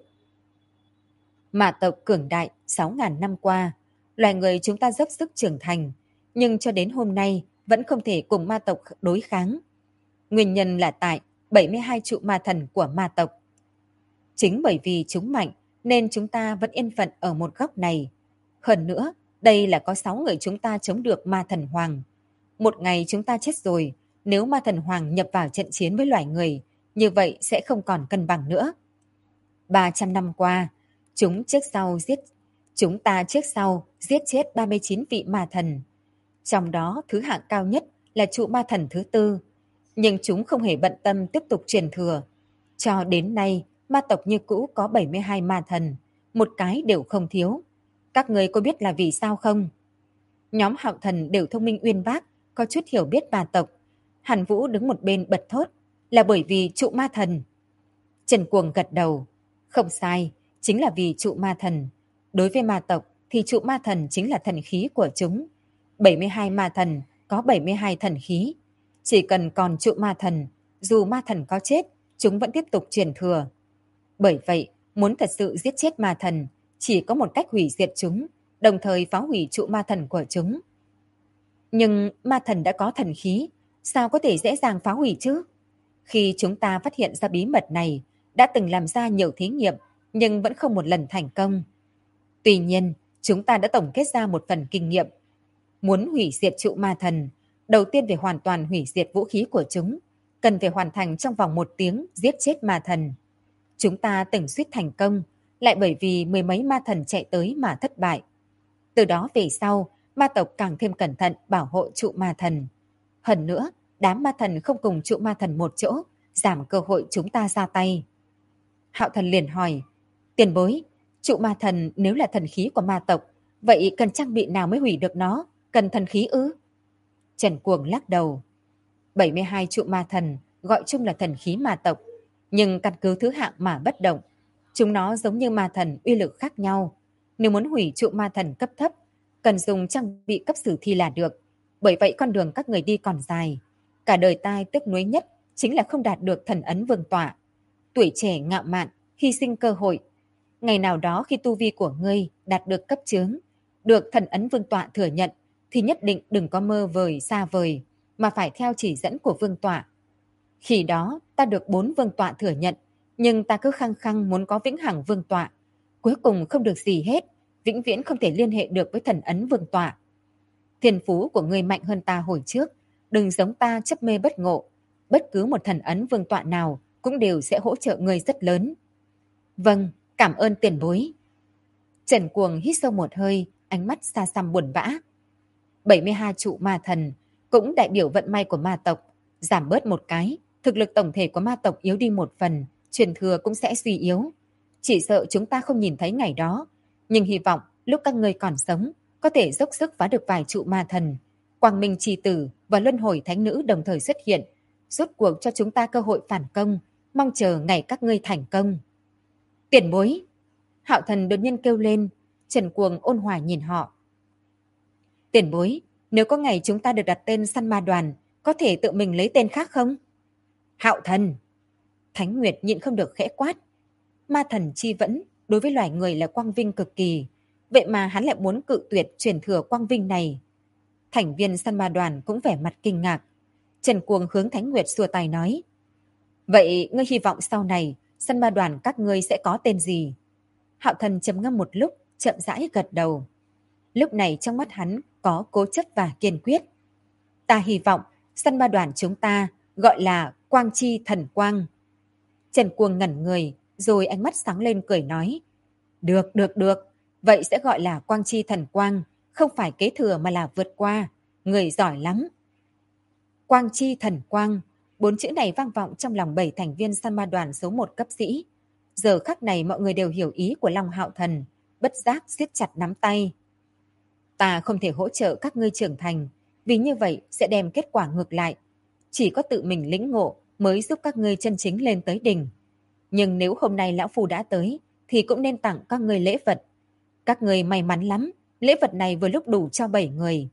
Ma tộc cường đại 6.000 năm qua, loài người chúng ta dốc sức trưởng thành, nhưng cho đến hôm nay vẫn không thể cùng ma tộc đối kháng. Nguyên nhân là tại 72 trụ ma thần của ma tộc. Chính bởi vì chúng mạnh nên chúng ta vẫn yên phận ở một góc này. Hơn nữa, đây là có 6 người chúng ta chống được ma thần hoàng. Một ngày chúng ta chết rồi, nếu ma thần hoàng nhập vào trận chiến với loài người, như vậy sẽ không còn cân bằng nữa. 300 năm qua, chúng ta trước sau giết chết 39 vị ma thần. Trong đó thứ hạng cao nhất là trụ ma thần thứ tư, nhưng chúng không hề bận tâm tiếp tục truyền thừa. Cho đến nay, ma tộc như cũ có 72 ma thần, một cái đều không thiếu. Các người có biết là vì sao không? Nhóm Hạo Thần đều thông minh uyên bác, có chút hiểu biết ma tộc. Hàn Vũ đứng một bên bật thốt, là bởi vì trụ ma thần. Trần Cuồng gật đầu, không sai, chính là vì trụ ma thần. Đối với ma tộc thì trụ ma thần chính là thần khí của chúng. 72 ma thần có 72 thần khí. Chỉ cần còn trụ ma thần, dù ma thần có chết, chúng vẫn tiếp tục truyền thừa. Bởi vậy, muốn thật sự giết chết ma thần, chỉ có một cách hủy diệt chúng, đồng thời phá hủy trụ ma thần của chúng. Nhưng ma thần đã có thần khí, sao có thể dễ dàng phá hủy chứ? Khi chúng ta phát hiện ra bí mật này, đã từng làm ra nhiều thí nghiệm, nhưng vẫn không một lần thành công. Tuy nhiên, chúng ta đã tổng kết ra một phần kinh nghiệm. Muốn hủy diệt trụ ma thần, đầu tiên phải hoàn toàn hủy diệt vũ khí của chúng, cần phải hoàn thành trong vòng 1 tiếng giết chết ma thần. Chúng ta từng suýt thành công, lại bởi vì mười mấy ma thần chạy tới mà thất bại. Từ đó về sau, ma tộc càng thêm cẩn thận bảo hộ trụ ma thần. Hơn nữa, đám ma thần không cùng trụ ma thần một chỗ, giảm cơ hội chúng ta ra tay. Hạo Thần liền hỏi, tiền bối, trụ ma thần nếu là thần khí của ma tộc, vậy cần trang bị nào mới hủy được nó? Cần thần khí ư? Trần Cuồng lắc đầu. 72 trụ ma thần gọi chung là thần khí ma tộc, nhưng căn cứ thứ hạng mà bất động. Chúng nó giống như ma thần uy lực khác nhau. Nếu muốn hủy trụ ma thần cấp thấp, cần dùng trang bị cấp sử thi là được. Bởi vậy con đường các người đi còn dài. Cả đời tai tiếc nuối nhất chính là không đạt được thần ấn vương tọa. Tuổi trẻ ngạo mạn, hy sinh cơ hội. Ngày nào đó khi tu vi của ngươi đạt được cấp chướng, được thần ấn vương tọa thừa nhận, thì nhất định đừng có mơ vời xa vời, mà phải theo chỉ dẫn của vương tọa. Khi đó ta được 4 vương tọa thừa nhận, nhưng ta cứ khăng khăng muốn có vĩnh hằng vương tọa. Cuối cùng không được gì hết, vĩnh viễn không thể liên hệ được với thần ấn vương tọa. Thiên phú của ngươi mạnh hơn ta hồi trước, đừng giống ta chấp mê bất ngộ. Bất cứ một thần ấn vương tọa nào cũng đều sẽ hỗ trợ ngươi rất lớn. Vâng, cảm ơn tiền bối. Trần Cuồng hít sâu một hơi, ánh mắt xa xăm buồn bã. 72 trụ ma thần cũng đại biểu vận may của ma tộc, giảm bớt một cái, thực lực tổng thể của ma tộc yếu đi một phần, truyền thừa cũng sẽ suy yếu. Chỉ sợ chúng ta không nhìn thấy ngày đó, nhưng hy vọng lúc các ngươi còn sống, có thể dốc sức phá được vài trụ ma thần. Quang Minh Chi Tử và Luân Hồi Thánh Nữ đồng thời xuất hiện, rốt cuộc cho chúng ta cơ hội phản công, mong chờ ngày các ngươi thành công. Tiền bối! Hạo Thần đột nhiên kêu lên, Trần Cuồng ôn hòa nhìn họ. Tiền bối, nếu có ngày chúng ta được đặt tên săn ma đoàn, có thể tự mình lấy tên khác không? Hạo Thần! Thánh Nguyệt nhịn không được khẽ quát. Ma thần chi vẫn đối với loài người là quang vinh cực kỳ, vậy mà hắn lại muốn cự tuyệt truyền thừa quang vinh này. Thành viên săn ma đoàn cũng vẻ mặt kinh ngạc. Trần Cuồng hướng Thánh Nguyệt xua tay nói. Vậy ngươi hy vọng sau này săn ma đoàn các ngươi sẽ có tên gì? Hạo Thần trầm ngâm một lúc, chậm rãi gật đầu. Lúc này trong mắt hắn có cố chấp và kiên quyết. Ta hy vọng săn ma đoàn chúng ta gọi là Quang Chi Thần Quang. Trần Cuồng ngẩn người, rồi ánh mắt sáng lên cười nói. Được. Vậy sẽ gọi là Quang Chi Thần Quang, không phải kế thừa mà là vượt qua. Người giỏi lắm. Quang Chi Thần Quang, 4 chữ này vang vọng trong lòng 7 thành viên săn ma đoàn số 1 cấp sĩ. Giờ khắc này mọi người đều hiểu ý của Long Hạo Thần, bất giác siết chặt nắm tay. Ta không thể hỗ trợ các ngươi trưởng thành, vì như vậy sẽ đem kết quả ngược lại. Chỉ có tự mình lĩnh ngộ mới giúp các ngươi chân chính lên tới đỉnh. Nhưng nếu hôm nay lão phu đã tới, thì cũng nên tặng các ngươi lễ vật. Các ngươi may mắn lắm, lễ vật này vừa lúc đủ cho 7 người.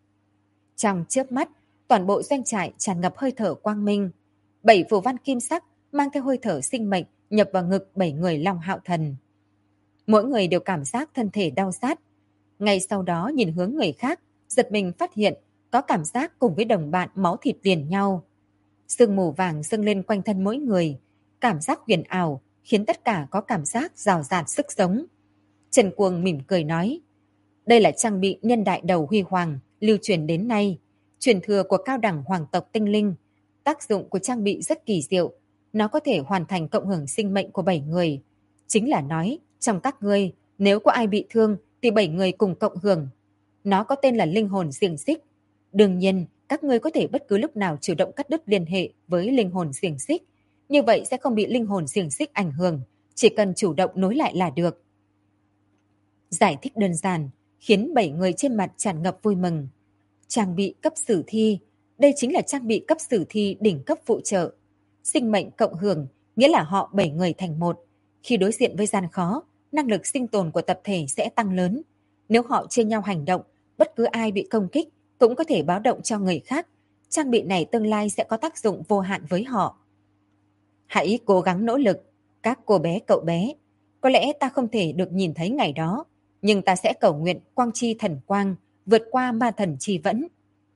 Trong chớp mắt, toàn bộ doanh trại tràn ngập hơi thở quang minh. 7 phù văn kim sắc mang theo hơi thở sinh mệnh nhập vào ngực 7 người Long Hạo Thần. Mỗi người đều cảm giác thân thể đau rát. Ngay sau đó nhìn hướng người khác, giật mình phát hiện có cảm giác cùng với đồng bạn máu thịt liền nhau. Sương mù vàng dâng lên quanh thân mỗi người, cảm giác huyền ảo khiến tất cả có cảm giác rào rạt sức sống. Trần Cuồng mỉm cười nói, đây là trang bị nhân đại đầu huy hoàng lưu truyền đến nay, truyền thừa của cao đẳng hoàng tộc tinh linh. Tác dụng của trang bị rất kỳ diệu, nó có thể hoàn thành cộng hưởng sinh mệnh của 7 người. Chính là nói, trong các ngươi, nếu có ai bị thương thì 7 người cùng cộng hưởng. Nó có tên là linh hồn xiềng xích. Đương nhiên, các ngươi có thể bất cứ lúc nào chủ động cắt đứt liên hệ với linh hồn xiềng xích. Như vậy sẽ không bị linh hồn xiềng xích ảnh hưởng, chỉ cần chủ động nối lại là được. Giải thích đơn giản, khiến 7 người trên mặt tràn ngập vui mừng. Trang bị cấp sử thi, đây chính là trang bị cấp sử thi đỉnh cấp phụ trợ. Sinh mệnh cộng hưởng, nghĩa là họ 7 người thành một. Khi đối diện với gian khó, năng lực sinh tồn của tập thể sẽ tăng lớn. Nếu họ chia nhau hành động, bất cứ ai bị công kích cũng có thể báo động cho người khác. Trang bị này tương lai sẽ có tác dụng vô hạn với họ. Hãy cố gắng nỗ lực, các cô bé cậu bé. Có lẽ ta không thể được nhìn thấy ngày đó, nhưng ta sẽ cầu nguyện Quang Chi Thần Quang vượt qua ma thần chi vẫn.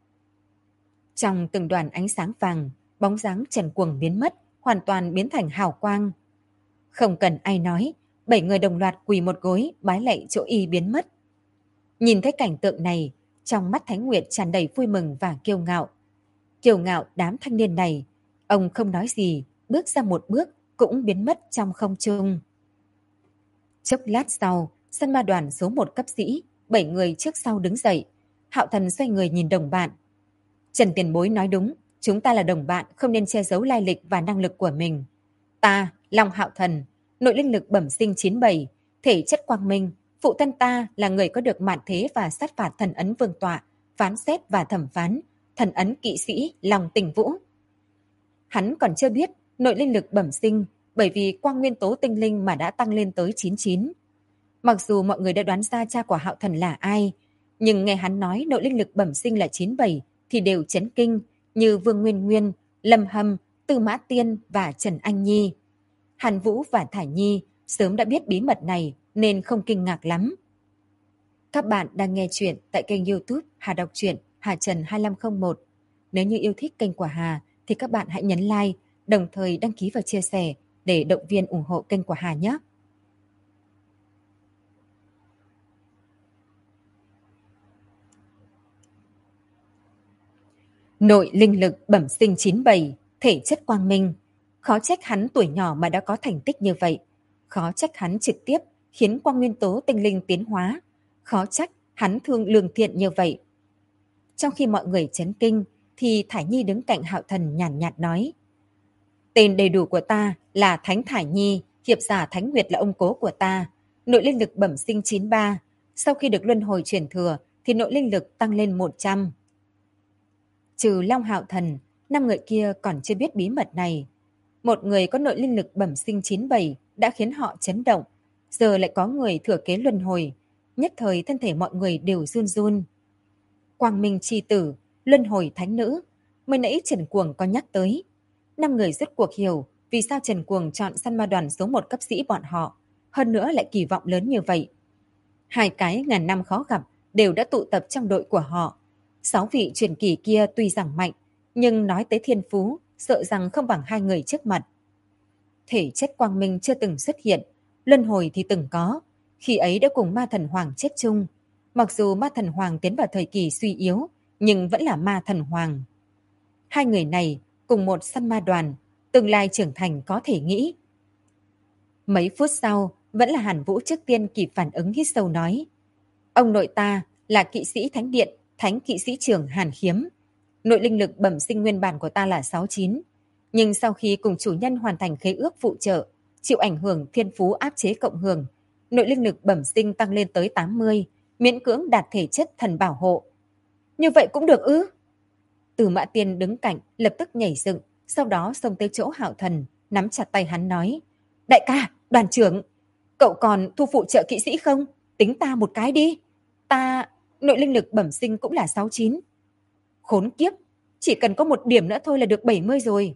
Trong từng đoàn ánh sáng vàng, bóng dáng Trần Cuồng biến mất, hoàn toàn biến thành hào quang. Không cần ai nói, 7 người đồng loạt quỳ một gối bái lạy chỗ y biến mất. Nhìn thấy cảnh tượng này, trong mắt Thánh Nguyệt tràn đầy vui mừng và kiêu ngạo. Kiêu ngạo đám thanh niên này, ông không nói gì, bước ra một bước cũng biến mất trong không trung. Chốc lát sau, săn ma đoàn số 1 cấp sĩ, 7 người trước sau đứng dậy. Hạo Thần xoay người nhìn đồng bạn. Trần tiền bối nói đúng, chúng ta là đồng bạn, không nên che giấu lai lịch và năng lực của mình. Ta, Long Hạo Thần, nội linh lực bẩm sinh 97, thể chất quang minh, phụ thân ta là người có được mạn thế và sát phạt thần ấn vương tọa, phán xét và thẩm phán, thần ấn kỵ sĩ Long Tình Vũ. Hắn còn chưa biết nội linh lực bẩm sinh bởi vì quang nguyên tố tinh linh mà đã tăng lên tới 99. Mặc dù mọi người đã đoán ra cha của Hạo Thần là ai, nhưng nghe hắn nói nội linh lực bẩm sinh là 97 thì đều chấn kinh, như Vương Nguyên Nguyên, Lâm Hâm, Tư Mã Tiên và Trần Anh Nhi. Hàn Vũ và Thải Nhi sớm đã biết bí mật này nên không kinh ngạc lắm. Các bạn đang nghe chuyện tại kênh YouTube Hà Đọc Truyện Hà Trần 2501. Nếu như yêu thích kênh của Hà thì các bạn hãy nhấn like đồng thời đăng ký và chia sẻ để động viên ủng hộ kênh của Hà nhé. Nội linh lực bẩm sinh 97, thể chất quang minh. Khó trách hắn tuổi nhỏ mà đã có thành tích như vậy. Khó trách hắn trực tiếp khiến quang nguyên tố tinh linh tiến hóa. Khó trách hắn thương lương thiện như vậy. Trong khi mọi người chấn kinh, thì Thải Nhi đứng cạnh Hạo Thần nhàn nhạt nói. Tên đầy đủ của ta là Thánh Thải Nhi, hiệp giả Thánh Nguyệt là ông cố của ta. Nội linh lực bẩm sinh 93. Sau khi được luân hồi truyền thừa, thì nội linh lực tăng lên 100. Trừ Long Hạo Thần, 5 người kia còn chưa biết bí mật này. Một người có nội linh lực bẩm sinh 97 đã khiến họ chấn động. Giờ lại có người thừa kế luân hồi. Nhất thời thân thể mọi người đều run run. Quang Minh Chi Tử, luân hồi thánh nữ. Mới nãy Trần Cuồng có nhắc tới. 5 người rốt cuộc hiểu vì sao Trần Cuồng chọn săn ma đoàn số 1 cấp sĩ bọn họ. Hơn nữa lại kỳ vọng lớn như vậy. 2 cái ngàn năm khó gặp đều đã tụ tập trong đội của họ. 6 vị truyền kỳ kia tuy rằng mạnh, nhưng nói tới thiên phú, sợ rằng không bằng 2 người trước mặt. Thể chất quang minh chưa từng xuất hiện, luân hồi thì từng có. Khi ấy đã cùng ma thần hoàng chết chung. Mặc dù ma thần hoàng tiến vào thời kỳ suy yếu, nhưng vẫn là ma thần hoàng. 2 người này cùng một săn ma đoàn, tương lai trưởng thành có thể nghĩ. Mấy phút sau, vẫn là Hàn Vũ trước tiên kịp phản ứng hít sâu nói. Ông nội ta là kỵ sĩ thánh điện, thánh kỵ sĩ trưởng Hàn Khiếm. Nội linh lực bẩm sinh nguyên bản của ta là 69. Nhưng sau khi cùng chủ nhân hoàn thành khế ước phụ trợ, chịu ảnh hưởng thiên phú áp chế cộng hưởng, nội linh lực bẩm sinh tăng lên tới 80, miễn cưỡng đạt thể chất thần bảo hộ. Như vậy cũng được ư? Từ Mã Tiên đứng cạnh, lập tức nhảy dựng, sau đó xông tới chỗ Hạo Thần, nắm chặt tay hắn nói. Đại ca, đoàn trưởng, cậu còn thu phụ trợ kỵ sĩ không? Tính ta một cái đi. Ta, nội linh lực bẩm sinh cũng là 69. Khốn kiếp, chỉ cần có một điểm nữa thôi là được 70 rồi.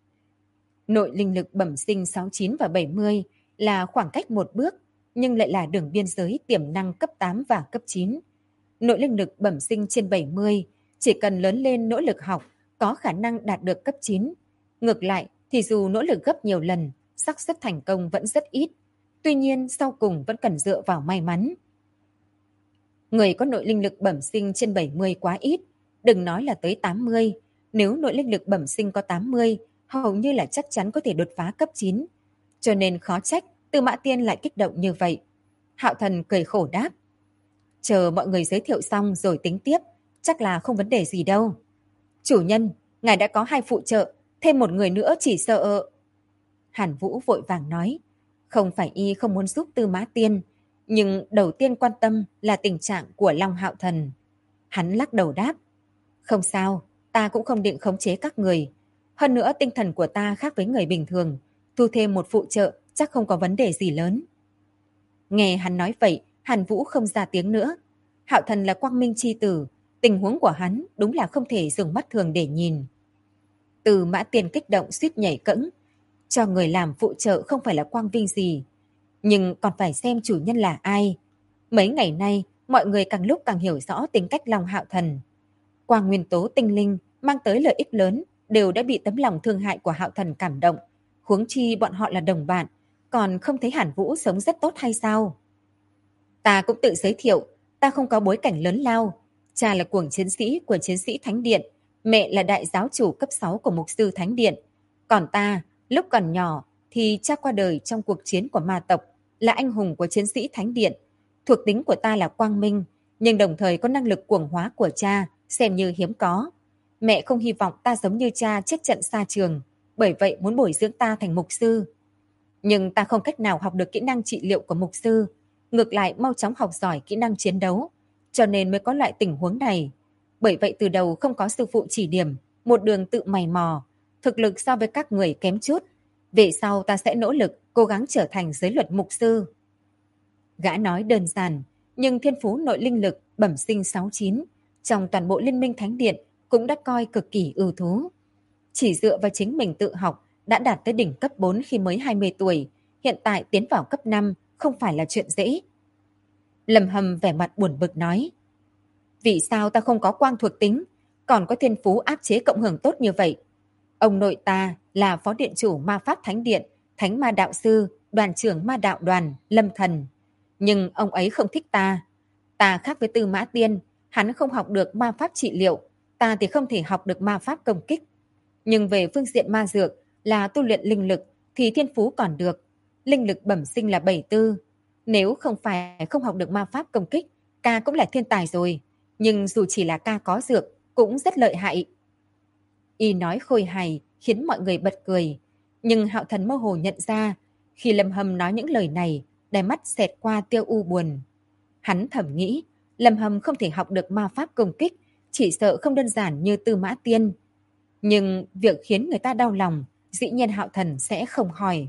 Nội linh lực bẩm sinh 69 và 70 là khoảng cách một bước, nhưng lại là đường biên giới tiềm năng cấp 8 và cấp 9. Nội linh lực bẩm sinh trên 70, chỉ cần lớn lên nỗ lực học, có khả năng đạt được cấp 9. Ngược lại, thì dù nỗ lực gấp nhiều lần, xác suất thành công vẫn rất ít. Tuy nhiên, sau cùng vẫn cần dựa vào may mắn. Người có nội linh lực bẩm sinh trên 70 quá ít, đừng nói là tới 80. Nếu nội linh lực bẩm sinh có 80, hầu như là chắc chắn có thể đột phá cấp 9. Cho nên khó trách Tư Mã Tiên lại kích động như vậy. Hạo Thần cười khổ đáp. Chờ mọi người giới thiệu xong rồi tính tiếp, chắc là không vấn đề gì đâu. Chủ nhân, ngài đã có 2 phụ trợ, thêm một người nữa chỉ sợ... Hàn Vũ vội vàng nói. Không phải y không muốn giúp Tư Mã Tiên, nhưng đầu tiên quan tâm là tình trạng của Long Hạo Thần. Hắn lắc đầu đáp. Không sao, ta cũng không định khống chế các người. Hơn nữa tinh thần của ta khác với người bình thường. Thu thêm một phụ trợ chắc không có vấn đề gì lớn. Nghe hắn nói vậy, Hàn Vũ không ra tiếng nữa. Hạo Thần là quang minh chi tử. Tình huống của hắn đúng là không thể dùng mắt thường để nhìn. Từ Mã Tiên kích động suýt nhảy cẫng. Cho người làm phụ trợ không phải là quang vinh gì. Nhưng còn phải xem chủ nhân là ai. Mấy ngày nay, mọi người càng lúc càng hiểu rõ tính cách Long Hạo Thần. Quang nguyên tố tinh linh mang tới lợi ích lớn đều đã bị tấm lòng thương hại của Hạo Thần cảm động. Huống chi bọn họ là đồng bạn, còn không thấy Hàn Vũ sống rất tốt hay sao? Ta cũng tự giới thiệu, ta không có bối cảnh lớn lao. Cha là cuồng chiến sĩ của chiến sĩ Thánh Điện, mẹ là đại giáo chủ cấp 6 của mục sư Thánh Điện. Còn ta, lúc còn nhỏ thì cha qua đời trong cuộc chiến của ma tộc, là anh hùng của chiến sĩ Thánh Điện. Thuộc tính của ta là quang minh, nhưng đồng thời có năng lực cuồng hóa của cha, xem như hiếm có. Mẹ không hy vọng ta giống như cha chết trận xa trường, bởi vậy muốn bồi dưỡng ta thành mục sư. Nhưng ta không cách nào học được kỹ năng trị liệu của mục sư, ngược lại mau chóng học giỏi kỹ năng chiến đấu, cho nên mới có loại tình huống này. Bởi vậy từ đầu không có sư phụ chỉ điểm, một đường tự mày mò, thực lực so với các người kém chút. Về sau ta sẽ nỗ lực, cố gắng trở thành giới luật mục sư. Gã nói đơn giản, nhưng thiên phú nội linh lực bẩm sinh 69, trong toàn bộ Liên minh Thánh Điện cũng đã coi cực kỳ ưu tú. Chỉ dựa vào chính mình tự học đã đạt tới đỉnh cấp 4 khi mới 20 tuổi, hiện tại tiến vào cấp 5 không phải là chuyện dễ. Lâm Hâm vẻ mặt buồn bực nói. Vì sao ta không có quang thuộc tính, còn có thiên phú áp chế cộng hưởng tốt như vậy? Ông nội ta là phó điện chủ ma pháp thánh điện, thánh ma đạo sư, đoàn trưởng ma đạo đoàn, Lâm Thần. Nhưng ông ấy không thích ta. Ta khác với Tư Mã Tiên, hắn không học được ma pháp trị liệu, ta thì không thể học được ma pháp công kích. Nhưng về phương diện ma dược là tu luyện linh lực thì thiên phú còn được. Linh lực bẩm sinh là 74. Nếu không phải không học được ma pháp công kích, ca cũng là thiên tài rồi. Nhưng dù chỉ là ca có dược, cũng rất lợi hại. Y nói khôi hài khiến mọi người bật cười. Nhưng Hạo Thần mơ hồ nhận ra, khi Lâm Hâm nói những lời này, đáy mắt xẹt qua tia u buồn. Hắn thầm nghĩ, Lâm Hâm không thể học được ma pháp công kích, chỉ sợ không đơn giản như Tư Mã Tiên. Nhưng việc khiến người ta đau lòng, dĩ nhiên Hạo Thần sẽ không hỏi.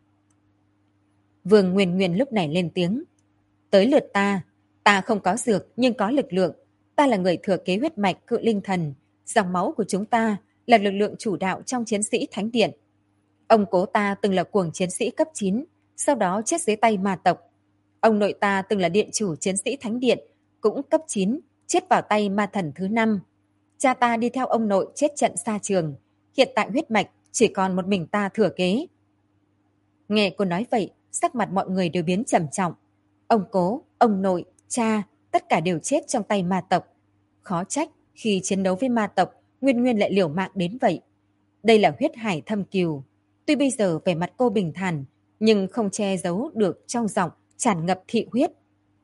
Vương Nguyên Nguyên lúc này lên tiếng. Tới lượt ta, ta không có dược nhưng có lực lượng. Ta là người thừa kế huyết mạch cự linh thần. Dòng máu của chúng ta là lực lượng chủ đạo trong chiến sĩ Thánh Điện. Ông cố ta từng là cuồng chiến sĩ cấp 9, sau đó chết dưới tay ma tộc. Ông nội ta từng là điện chủ chiến sĩ Thánh Điện, cũng cấp 9, chết vào tay ma thần thứ 5. Cha ta đi theo ông nội chết trận xa trường. Hiện tại huyết mạch chỉ còn một mình ta thừa kế. Nghe cô nói vậy, sắc mặt mọi người đều biến trầm trọng. Ông cố, ông nội, cha, tất cả đều chết trong tay ma tộc. Khó trách khi chiến đấu với ma tộc, Nguyên Nguyên lại liều mạng đến vậy. Đây là huyết hải thâm cừu. Tuy bây giờ vẻ mặt cô bình thản, nhưng không che giấu được trong giọng tràn ngập thị huyết.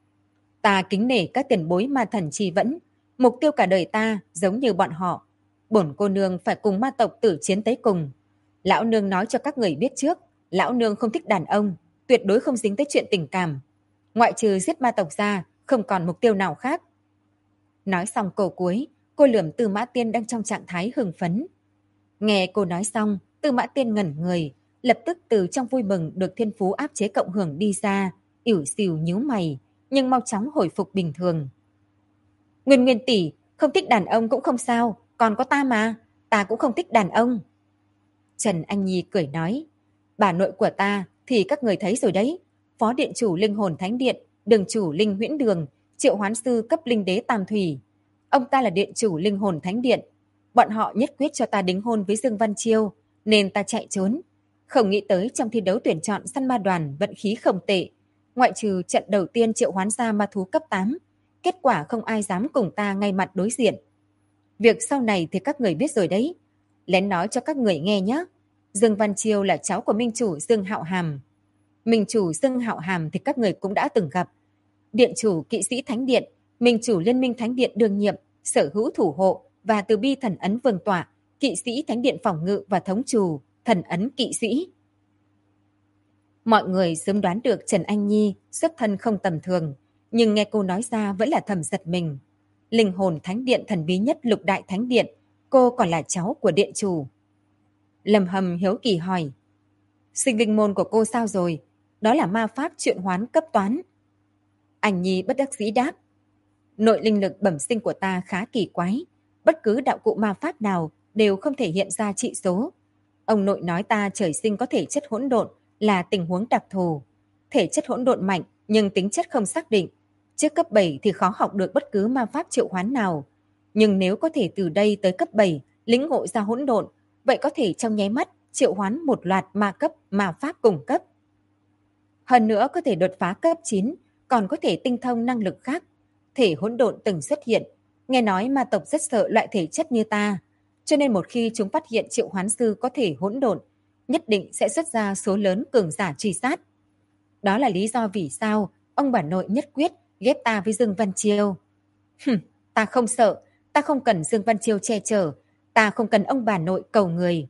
Ta kính nể các tiền bối ma thần chi vẫn. Mục tiêu cả đời ta giống như bọn họ. Bổn cô nương phải cùng ma tộc tử chiến tới cùng. Lão nương nói cho các người biết trước, lão nương không thích đàn ông, tuyệt đối không dính tới chuyện tình cảm. Ngoại trừ giết ma tộc ra, không còn mục tiêu nào khác. Nói xong câu cuối, cô lườm Tư Mã Tiên đang trong trạng thái hưng phấn. Nghe cô nói xong, Tư Mã Tiên ngẩn người, lập tức từ trong vui mừng được thiên phú áp chế cộng hưởng đi ra, ỉu xìu nhíu mày, nhưng mau chóng hồi phục bình thường. Nguyên Nguyên tỷ, không thích đàn ông cũng không sao, còn có ta mà, ta cũng không thích đàn ông. Trần Anh Nhi cười nói, bà nội của ta thì các người thấy rồi đấy, phó điện chủ linh hồn thánh điện, đường chủ linh huyễn đường, triệu hoán sư cấp linh đế tam thủy. Ông ta là điện chủ linh hồn thánh điện. Bọn họ nhất quyết cho ta đính hôn với Dương Văn Chiêu, nên ta chạy trốn. Không nghĩ tới trong thi đấu tuyển chọn săn ma đoàn vận khí không tệ. Ngoại trừ trận đầu tiên triệu hoán ra ma thú cấp 8, kết quả không ai dám cùng ta ngay mặt đối diện. Việc sau này thì các người biết rồi đấy. Lén nói cho các người nghe nhé. Dương Văn Chiêu là cháu của minh chủ Dương Hạo Hàm. Minh chủ Dương Hạo Hàm thì các người cũng đã từng gặp. Điện chủ kỵ sĩ Thánh Điện, minh chủ Liên minh Thánh Điện đương nhiệm, sở hữu thủ hộ và từ bi thần ấn vương tọa, kỵ sĩ Thánh Điện phòng ngự và thống trù, thần ấn kỵ sĩ. Mọi người sớm đoán được Trần Anh Nhi xuất thân không tầm thường, nhưng nghe cô nói ra vẫn là thầm giật mình. Linh hồn thánh điện thần bí nhất lục đại thánh điện, cô còn là cháu của điện chủ. Lâm Hâm hiếu kỳ hỏi, sinh linh môn của cô sao rồi? Đó là ma pháp triệu hoán cấp toán. Anh Nhi bất đắc dĩ đáp, nội linh lực bẩm sinh của ta khá kỳ quái, bất cứ đạo cụ ma pháp nào đều không thể hiện ra trị số. Ông nội nói ta trời sinh có thể chất hỗn độn là tình huống đặc thù. Thể chất hỗn độn mạnh nhưng tính chất không xác định. Trước cấp 7 thì khó học được bất cứ ma pháp triệu hoán nào. Nhưng nếu có thể từ đây tới cấp 7 lĩnh ngộ ra hỗn độn, vậy có thể trong nháy mắt triệu hoán một loạt ma cấp, ma pháp cùng cấp. Hơn nữa có thể đột phá cấp 9, còn có thể tinh thông năng lực khác. Thể hỗn độn từng xuất hiện, nghe nói ma tộc rất sợ loại thể chất như ta, cho nên một khi chúng phát hiện triệu hoán sư có thể hỗn độn, nhất định sẽ xuất ra số lớn cường giả truy sát. Đó là lý do vì sao ông bà nội nhất quyết ghép ta với Dương Văn Chiêu. Ta không sợ, ta không cần Dương Văn Chiêu che chở, ta không cần ông bà nội cầu người.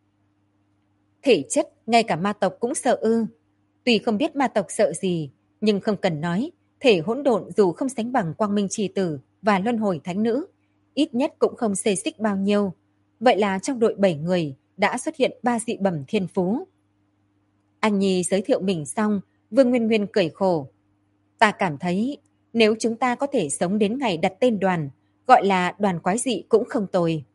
Thể chất ngay cả ma tộc cũng sợ ư? Tuy không biết ma tộc sợ gì, nhưng không cần nói, thể hỗn độn dù không sánh bằng Quang Minh Trì Tử và Luân Hồi Thánh Nữ, ít nhất cũng không xê xích bao nhiêu. Vậy là trong đội 7 người đã xuất hiện 3 dị bẩm thiên phú. Anh Nhi giới thiệu mình xong, Vương Nguyên Nguyên cười khổ. Ta cảm thấy nếu chúng ta có thể sống đến ngày đặt tên đoàn, gọi là đoàn quái dị cũng không tồi.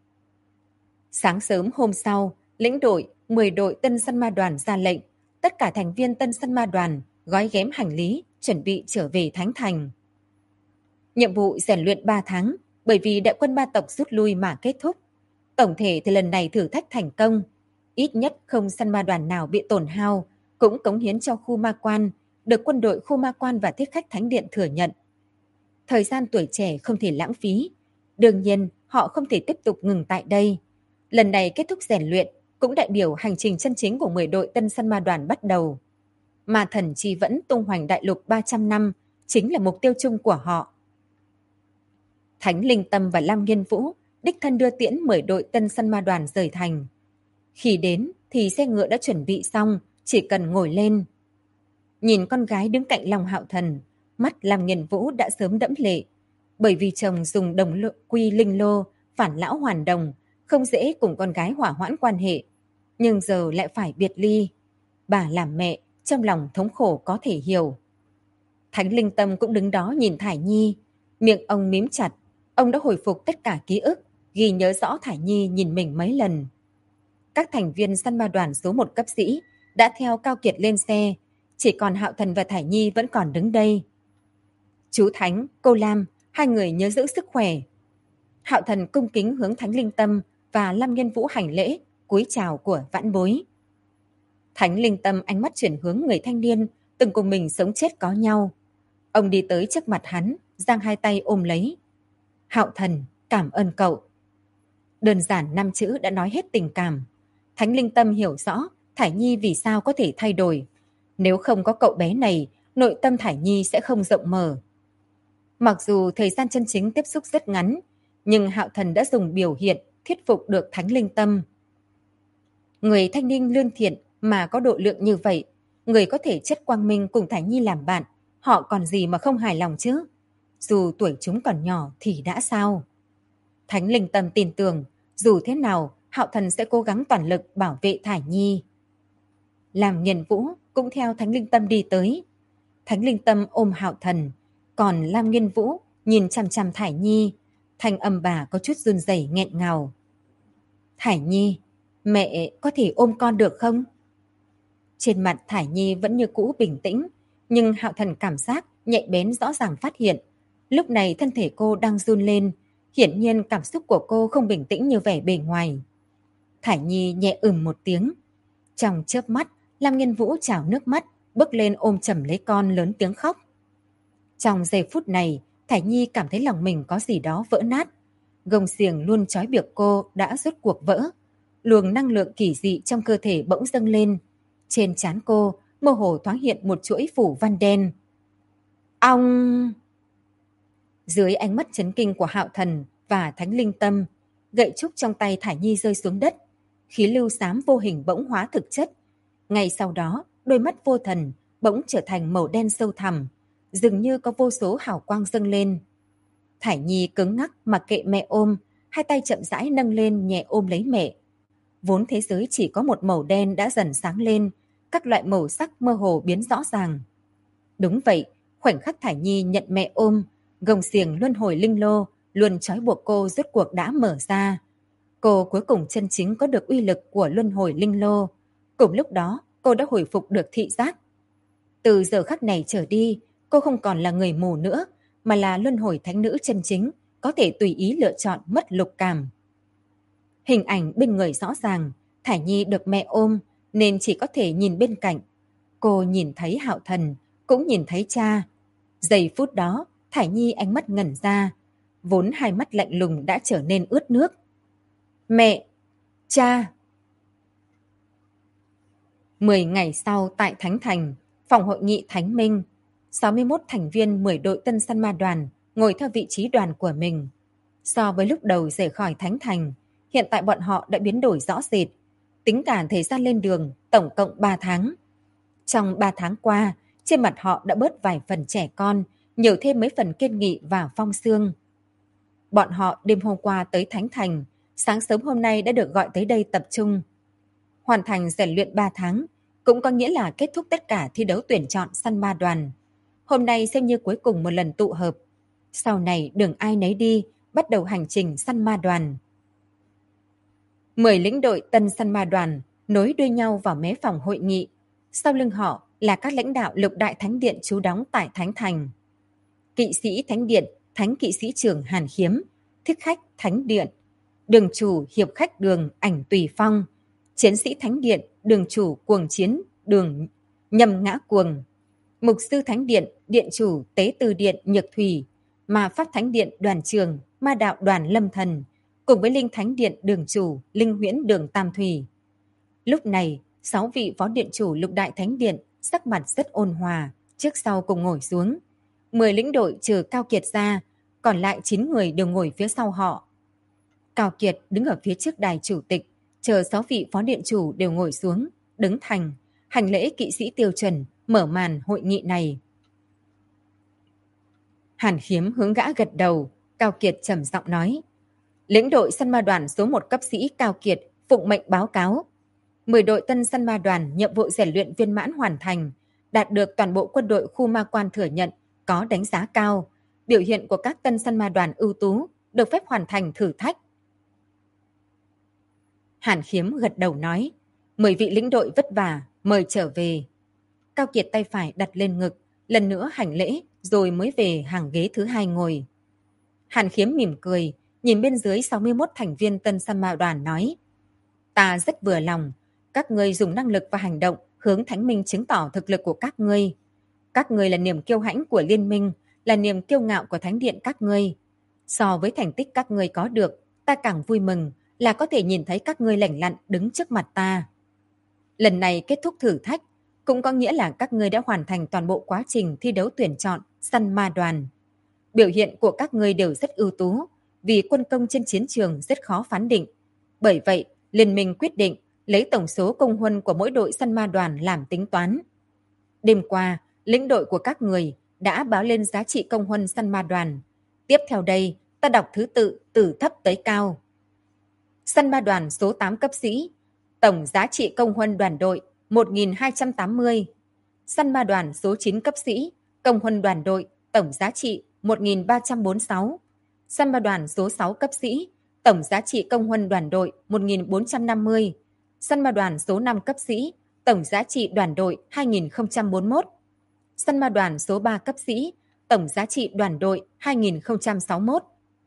Sáng sớm hôm sau, lĩnh đội 10 đội Tân Săn Ma đoàn ra lệnh, tất cả thành viên Tân Săn Ma đoàn gói ghém hành lý, chuẩn bị trở về Thánh Thành. Nhiệm vụ rèn luyện 3 tháng, bởi vì đại quân ma tộc rút lui mà kết thúc. Tổng thể thì lần này thử thách thành công. Ít nhất không săn ma đoàn nào bị tổn hao, cũng cống hiến cho khu ma quan, được quân đội khu ma quan và thiết khách thánh điện thừa nhận. Thời gian tuổi trẻ không thể lãng phí. Đương nhiên, họ không thể tiếp tục ngừng tại đây. Lần này kết thúc rèn luyện, cũng đại biểu hành trình chân chính của 10 đội tân săn ma đoàn bắt đầu. Ma thần chi vẫn tung hoành đại lục 300 năm, chính là mục tiêu chung của họ. Thánh Linh Tâm và Lam Nghiên Vũ đích thân đưa tiễn 10 đội tân săn ma đoàn rời thành. Khi đến thì xe ngựa đã chuẩn bị xong, chỉ cần ngồi lên. Nhìn con gái đứng cạnh lòng Hạo Thần, mắt Lam Nghiên Vũ đã sớm đẫm lệ. Bởi vì chồng dùng đồng quy linh lô, phản lão hoàn đồng, không dễ cùng con gái hỏa hoãn quan hệ. Nhưng giờ lại phải biệt ly. Bà làm mẹ, trong lòng thống khổ có thể hiểu. Thánh Linh Tâm cũng đứng đó nhìn Thải Nhi. Miệng ông mím chặt, ông đã hồi phục tất cả ký ức, ghi nhớ rõ Thải Nhi nhìn mình mấy lần. Các thành viên săn ma đoàn số 1 cấp sĩ đã theo Cao Kiệt lên xe, chỉ còn Hạo Thần và Thải Nhi vẫn còn đứng đây. Chú Thánh, cô Lam, hai người nhớ giữ sức khỏe. Hạo Thần cung kính hướng Thánh Linh Tâm và Lam Nghiên Vũ hành lễ, cúi chào của vãn bối. Thánh Linh Tâm ánh mắt chuyển hướng người thanh niên từng cùng mình sống chết có nhau. Ông đi tới trước mặt hắn, giang hai tay ôm lấy. Hạo Thần, cảm ơn cậu. Đơn giản 5 chữ đã nói hết tình cảm. Thánh Linh Tâm hiểu rõ Thải Nhi vì sao có thể thay đổi. Nếu không có cậu bé này, nội tâm Thải Nhi sẽ không rộng mở. Mặc dù thời gian chân chính tiếp xúc rất ngắn, nhưng Hạo Thần đã dùng biểu hiện thuyết phục được Thánh Linh Tâm. Người thanh niên lương thiện mà có độ lượng như vậy, người có thể chất quang minh cùng Thải Nhi làm bạn, họ còn gì mà không hài lòng chứ? Dù tuổi chúng còn nhỏ thì đã sao? Thánh Linh Tâm tin tưởng, dù thế nào, Hạo Thần sẽ cố gắng toàn lực bảo vệ Thải Nhi. Lam Nghiên Vũ cũng theo Thánh Linh Tâm đi tới. Thánh Linh Tâm ôm Hạo Thần, còn Lam Nghiên Vũ nhìn chằm chằm Thải Nhi, thanh âm bà có chút run rẩy nghẹn ngào. Thải Nhi, mẹ có thể ôm con được không? Trên mặt Thải Nhi vẫn như cũ bình tĩnh, nhưng Hạo Thần cảm giác nhạy bén rõ ràng phát hiện. Lúc này thân thể cô đang run lên, hiển nhiên cảm xúc của cô không bình tĩnh như vẻ bề ngoài. Thải Nhi nhẹ một tiếng. Trong chớp mắt, Lam Nghiên Vũ trào nước mắt, bước lên ôm chầm lấy con lớn tiếng khóc. Trong giây phút này, Thải Nhi cảm thấy lòng mình có gì đó vỡ nát. Gông xiềng luôn trói buộc cô đã rốt cuộc vỡ. Luồng năng lượng kỳ dị trong cơ thể bỗng dâng lên. Trên trán cô, mơ hồ thoáng hiện một chuỗi phủ văn đen. Ong! Dưới ánh mắt chấn kinh của Hạo Thần và Thánh Linh Tâm, gậy trúc trong tay Thải Nhi rơi xuống đất. Khí lưu xám vô hình bỗng hóa thực chất. Ngay sau đó, đôi mắt vô thần bỗng trở thành màu đen sâu thẳm, dường như có vô số hào quang dâng lên. Thải Nhi cứng ngắc mặc kệ mẹ ôm, hai tay chậm rãi nâng lên nhẹ ôm lấy mẹ. Vốn thế giới chỉ có một màu đen đã dần sáng lên, các loại màu sắc mơ hồ biến rõ ràng. Đúng vậy, khoảnh khắc Thải Nhi nhận mẹ ôm, gông xiềng luân hồi linh lô luôn trói buộc cô rốt cuộc đã mở ra. Cô cuối cùng chân chính có được uy lực của luân hồi linh lô. Cùng lúc đó, cô đã hồi phục được thị giác. Từ giờ khắc này trở đi, cô không còn là người mù nữa, mà là luân hồi thánh nữ chân chính, có thể tùy ý lựa chọn mất lục cảm. Hình ảnh bên người rõ ràng, Thải Nhi được mẹ ôm, nên chỉ có thể nhìn bên cạnh. Cô nhìn thấy Hạo Thần, cũng nhìn thấy cha. Giây phút đó, Thải Nhi ánh mắt ngẩn ra, vốn hai mắt lạnh lùng đã trở nên ướt nước. Mẹ! Cha! 10 ngày sau tại Thánh Thành, phòng hội nghị Thánh Minh, 61 thành viên 10 đội tân săn ma đoàn ngồi theo vị trí đoàn của mình. So với lúc đầu rời khỏi Thánh Thành, hiện tại bọn họ đã biến đổi rõ rệt. Tính cả thời gian lên đường, tổng cộng 3 tháng. Trong 3 tháng qua, trên mặt họ đã bớt vài phần trẻ con, nhiều thêm mấy phần kiên nghị và phong xương. Bọn họ đêm hôm qua tới Thánh Thành, sáng sớm hôm nay đã được gọi tới đây tập trung. Hoàn thành rèn luyện 3 tháng, cũng có nghĩa là kết thúc tất cả thi đấu tuyển chọn săn ma đoàn. Hôm nay xem như cuối cùng một lần tụ hợp. Sau này đường ai nấy đi, bắt đầu hành trình săn ma đoàn. 10 lĩnh đội tân săn ma đoàn nối đuôi nhau vào mé phòng hội nghị. Sau lưng họ là các lãnh đạo lục đại thánh điện trú đóng tại Thánh Thành. Kỵ sĩ thánh điện, thánh kỵ sĩ trưởng Hàn Khiếm, thích khách thánh điện, đường chủ hiệp khách đường Ảnh Tùy Phong, chiến sĩ thánh điện đường chủ cuồng chiến đường Nhâm Ngã Cuồng, mục sư thánh điện điện chủ Tế Từ điện Nhược Thủy, ma pháp thánh điện đoàn trường ma đạo đoàn Lâm Thần, cùng với linh thánh điện đường chủ linh huyễn đường Tam Thủy. Lúc này, 6 vị phó điện chủ lục đại thánh điện sắc mặt rất ôn hòa, trước sau cùng ngồi xuống. 10 lĩnh đội trừ Cao Kiệt ra, còn lại 9 người đều ngồi phía sau họ. Cao Kiệt đứng ở phía trước đài chủ tịch, chờ 6 vị phó điện chủ đều ngồi xuống, đứng thành, hành lễ kỵ sĩ tiêu chuẩn, mở màn hội nghị này. Hàn Khiếm hướng gã gật đầu, Cao Kiệt trầm giọng nói. Lĩnh đội săn ma đoàn số 1 cấp sĩ Cao Kiệt phụng mệnh báo cáo. 10 đội tân săn ma đoàn nhiệm vụ rèn luyện viên mãn hoàn thành, đạt được toàn bộ quân đội khu ma quan thừa nhận, có đánh giá cao. Biểu hiện của các tân săn ma đoàn ưu tú, được phép hoàn thành thử thách. Hàn Khiếm gật đầu nói, 10 vị lĩnh đội vất vả, mời trở về. Cao Kiệt tay phải đặt lên ngực, lần nữa hành lễ, rồi mới về hàng ghế thứ 2 ngồi. Hàn Khiếm mỉm cười, nhìn bên dưới 61 thành viên tân săn ma đoàn nói, ta rất vừa lòng, các ngươi dùng năng lực và hành động hướng Thánh Minh chứng tỏ thực lực của các ngươi. Các ngươi là niềm kiêu hãnh của liên minh, là niềm kiêu ngạo của thánh điện các ngươi. So với thành tích các ngươi có được, ta càng vui mừng là có thể nhìn thấy các ngươi lành lặn đứng trước mặt ta. Lần này kết thúc thử thách, cũng có nghĩa là các ngươi đã hoàn thành toàn bộ quá trình thi đấu tuyển chọn săn ma đoàn. Biểu hiện của các ngươi đều rất ưu tú, vì quân công trên chiến trường rất khó phán định. Bởi vậy, liên minh quyết định lấy tổng số công huân của mỗi đội săn ma đoàn làm tính toán. Đêm qua, lĩnh đội của các người đã báo lên giá trị công huân săn ma đoàn. Tiếp theo đây, ta đọc thứ tự từ thấp tới cao. Săn ma đoàn số 8 cấp sĩ, tổng giá trị công huân đoàn đội 1.280. Săn ma đoàn số 9 cấp sĩ, công huân đoàn đội, tổng giá trị 1.346. Săn ma đoàn số 6 cấp sĩ, tổng giá trị công huân đoàn đội 1.450. Săn ma đoàn số 5 cấp sĩ, tổng giá trị đoàn đội 2041. Săn ma đoàn số 3 cấp sĩ, tổng giá trị đoàn đội 2061.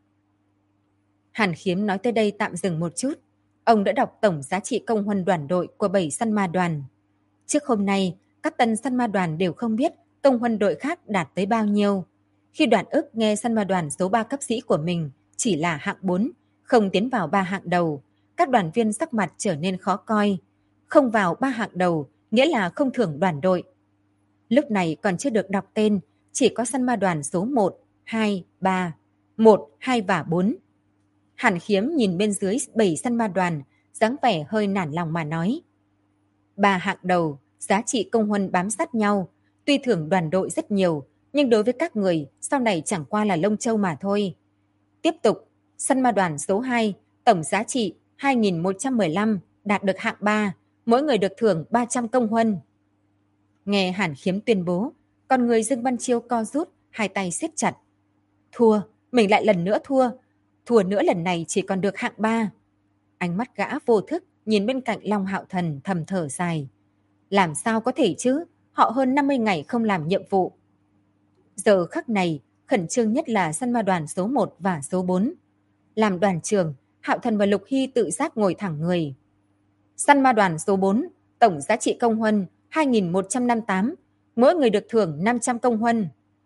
Hàn Khiếm nói tới đây tạm dừng một chút. Ông đã đọc tổng giá trị công huân đoàn đội của 7 săn ma đoàn. Trước hôm nay, các tân săn ma đoàn đều không biết công huân đội khác đạt tới bao nhiêu. Khi Đoàn Ức nghe săn ma đoàn số 3 cấp sĩ của mình chỉ là hạng 4, không tiến vào 3 hạng đầu, các đoàn viên sắc mặt trở nên khó coi. Không vào 3 hạng đầu nghĩa là không thưởng đoàn đội. Lúc này còn chưa được đọc tên, chỉ có săn ma đoàn số 1, 2, 3, 1, 2 và 4. Hàn Khiếm nhìn bên dưới 7 săn ma đoàn, dáng vẻ hơi nản lòng mà nói. 3 hạng đầu, giá trị công huân bám sát nhau, tuy thưởng đoàn đội rất nhiều, nhưng đối với các người, sau này chẳng qua là lông châu mà thôi. Tiếp tục, săn ma đoàn số 2, tổng giá trị 2.115, đạt được hạng 3, mỗi người được thưởng 300 công huân. Nghe Hàn Khiếm tuyên bố, con người Dương Văn Chiêu co rút, hai tay siết chặt. Thua, mình lại lần nữa thua. Thua nữa lần này chỉ còn được hạng 3. Ánh mắt gã vô thức nhìn bên cạnh Long Hạo Thần thầm thở dài. Làm sao có thể chứ? Họ hơn 50 ngày không làm nhiệm vụ. Giờ khắc này, khẩn trương nhất là săn ma đoàn số 1 và số 4. Làm đoàn trưởng, Hạo Thần và Lục Hy tự giác ngồi thẳng người. Săn ma đoàn số 4, tổng giá trị công huân 2.158, mỗi người được thưởng 500 công huân.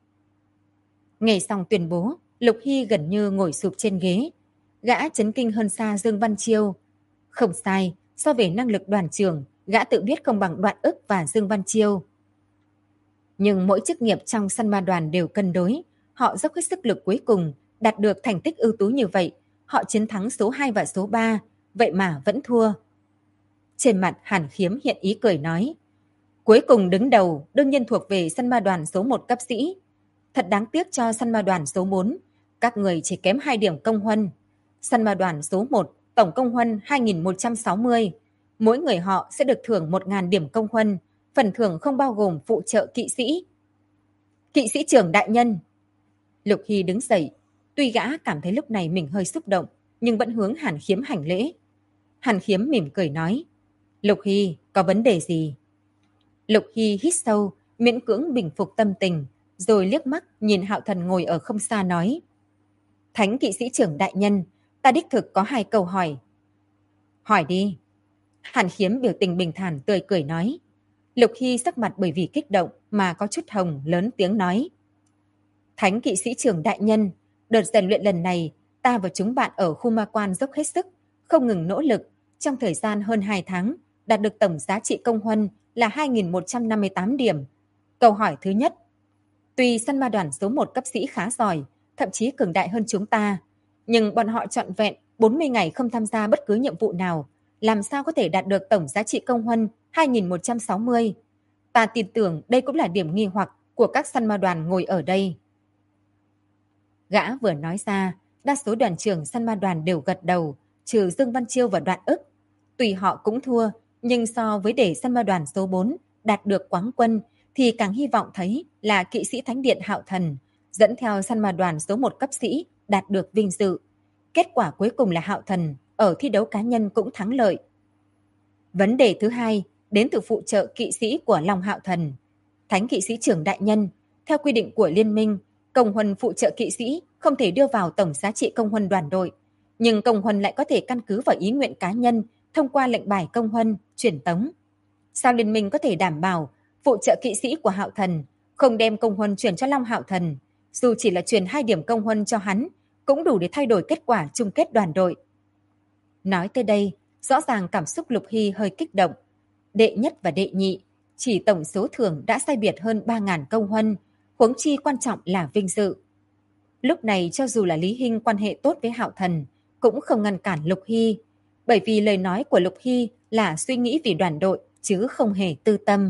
Nghe xong tuyên bố, Lục Hy gần như ngồi sụp trên ghế. Gã chấn kinh hơn xa Dương Văn Chiêu. Không sai, so về năng lực đoàn trưởng, gã tự biết không bằng Đoạn Ức và Dương Văn Chiêu. Nhưng mỗi chức nghiệp trong săn ma đoàn đều cân đối. Họ dốc hết sức lực cuối cùng, đạt được thành tích ưu tú như vậy. Họ chiến thắng số 2 và số 3, vậy mà vẫn thua. Trên mặt Hàn Khiếm hiện ý cười nói. Cuối cùng đứng đầu đương nhiên thuộc về săn ma đoàn số 1 cấp sĩ. Thật đáng tiếc cho săn ma đoàn số 4. Các người chỉ kém 2 điểm công huân. Săn ma đoàn số 1, tổng công huân 2.160. Mỗi người họ sẽ được thưởng 1.000 điểm công huân. Phần thưởng không bao gồm phụ trợ kỵ sĩ. Kỵ sĩ trưởng đại nhân. Lục Hy đứng dậy. Tuy gã cảm thấy lúc này mình hơi xúc động, nhưng vẫn hướng Hàn Khiếm hành lễ. Hàn Khiếm mỉm cười nói. Lục Hy, có vấn đề gì? Lục Hy hít sâu, miễn cưỡng bình phục tâm tình, rồi liếc mắt nhìn Hạo Thần ngồi ở không xa nói. Thánh kỵ sĩ trưởng đại nhân, Ta đích thực có 2 câu hỏi. Hỏi đi. Hàn Khiếm biểu tình bình thản tươi cười nói. Lục Hy sắc mặt bởi vì kích động mà có chút hồng, lớn tiếng nói. Thánh kỵ sĩ trưởng đại nhân, đợt rèn luyện lần này, ta và chúng bạn ở khu ma quan dốc hết sức, không ngừng nỗ lực, trong thời gian hơn 2 tháng, đạt được tổng giá trị công huân là 2.158 điểm. Câu hỏi thứ nhất. Tuy săn ma đoàn số 1 cấp sĩ khá giỏi, thậm chí cường đại hơn chúng ta, nhưng bọn họ trọn vẹn 40 ngày không tham gia bất cứ nhiệm vụ nào, làm sao có thể đạt được tổng giá trị công huân 2.160? Ta tin tưởng đây cũng là điểm nghi hoặc của các săn ma đoàn ngồi ở đây. Gã vừa nói ra, đa số đoàn trưởng săn ma đoàn đều gật đầu, trừ Dương Văn Chiêu và Đoạn Ức. Tùy họ cũng thua, nhưng so với để săn ma đoàn số 4 đạt được quán quân thì càng hy vọng thấy là kỵ sĩ Thánh Điện Hạo Thần dẫn theo săn ma đoàn số 1 cấp sĩ đạt được vinh dự. Kết quả cuối cùng là Hạo Thần ở thi đấu cá nhân cũng thắng lợi. Vấn đề thứ hai đến từ phụ trợ kỵ sĩ của Long Hạo Thần. Thánh kỵ sĩ trưởng đại nhân, theo quy định của liên minh, công huân phụ trợ kỵ sĩ không thể đưa vào tổng giá trị công huân đoàn đội, nhưng công huân lại có thể căn cứ vào ý nguyện cá nhân thông qua lệnh bài công huân, truyền tống. Sao liên minh có thể đảm bảo phụ trợ kỵ sĩ của Hạo Thần không đem công huân chuyển cho Long Hạo Thần, dù chỉ là truyền 2 điểm công huân cho hắn, cũng đủ để thay đổi kết quả chung kết đoàn đội. Nói tới đây, rõ ràng cảm xúc Lục Hy hơi kích động. Đệ nhất và đệ nhị, chỉ tổng số thưởng đã sai biệt hơn 3.000 công huân, huống chi quan trọng là vinh dự. Lúc này cho dù là Lý Hinh quan hệ tốt với Hạo Thần, cũng không ngăn cản Lục Hy, bởi vì lời nói của Lục Hy là suy nghĩ vì đoàn đội, chứ không hề tư tâm.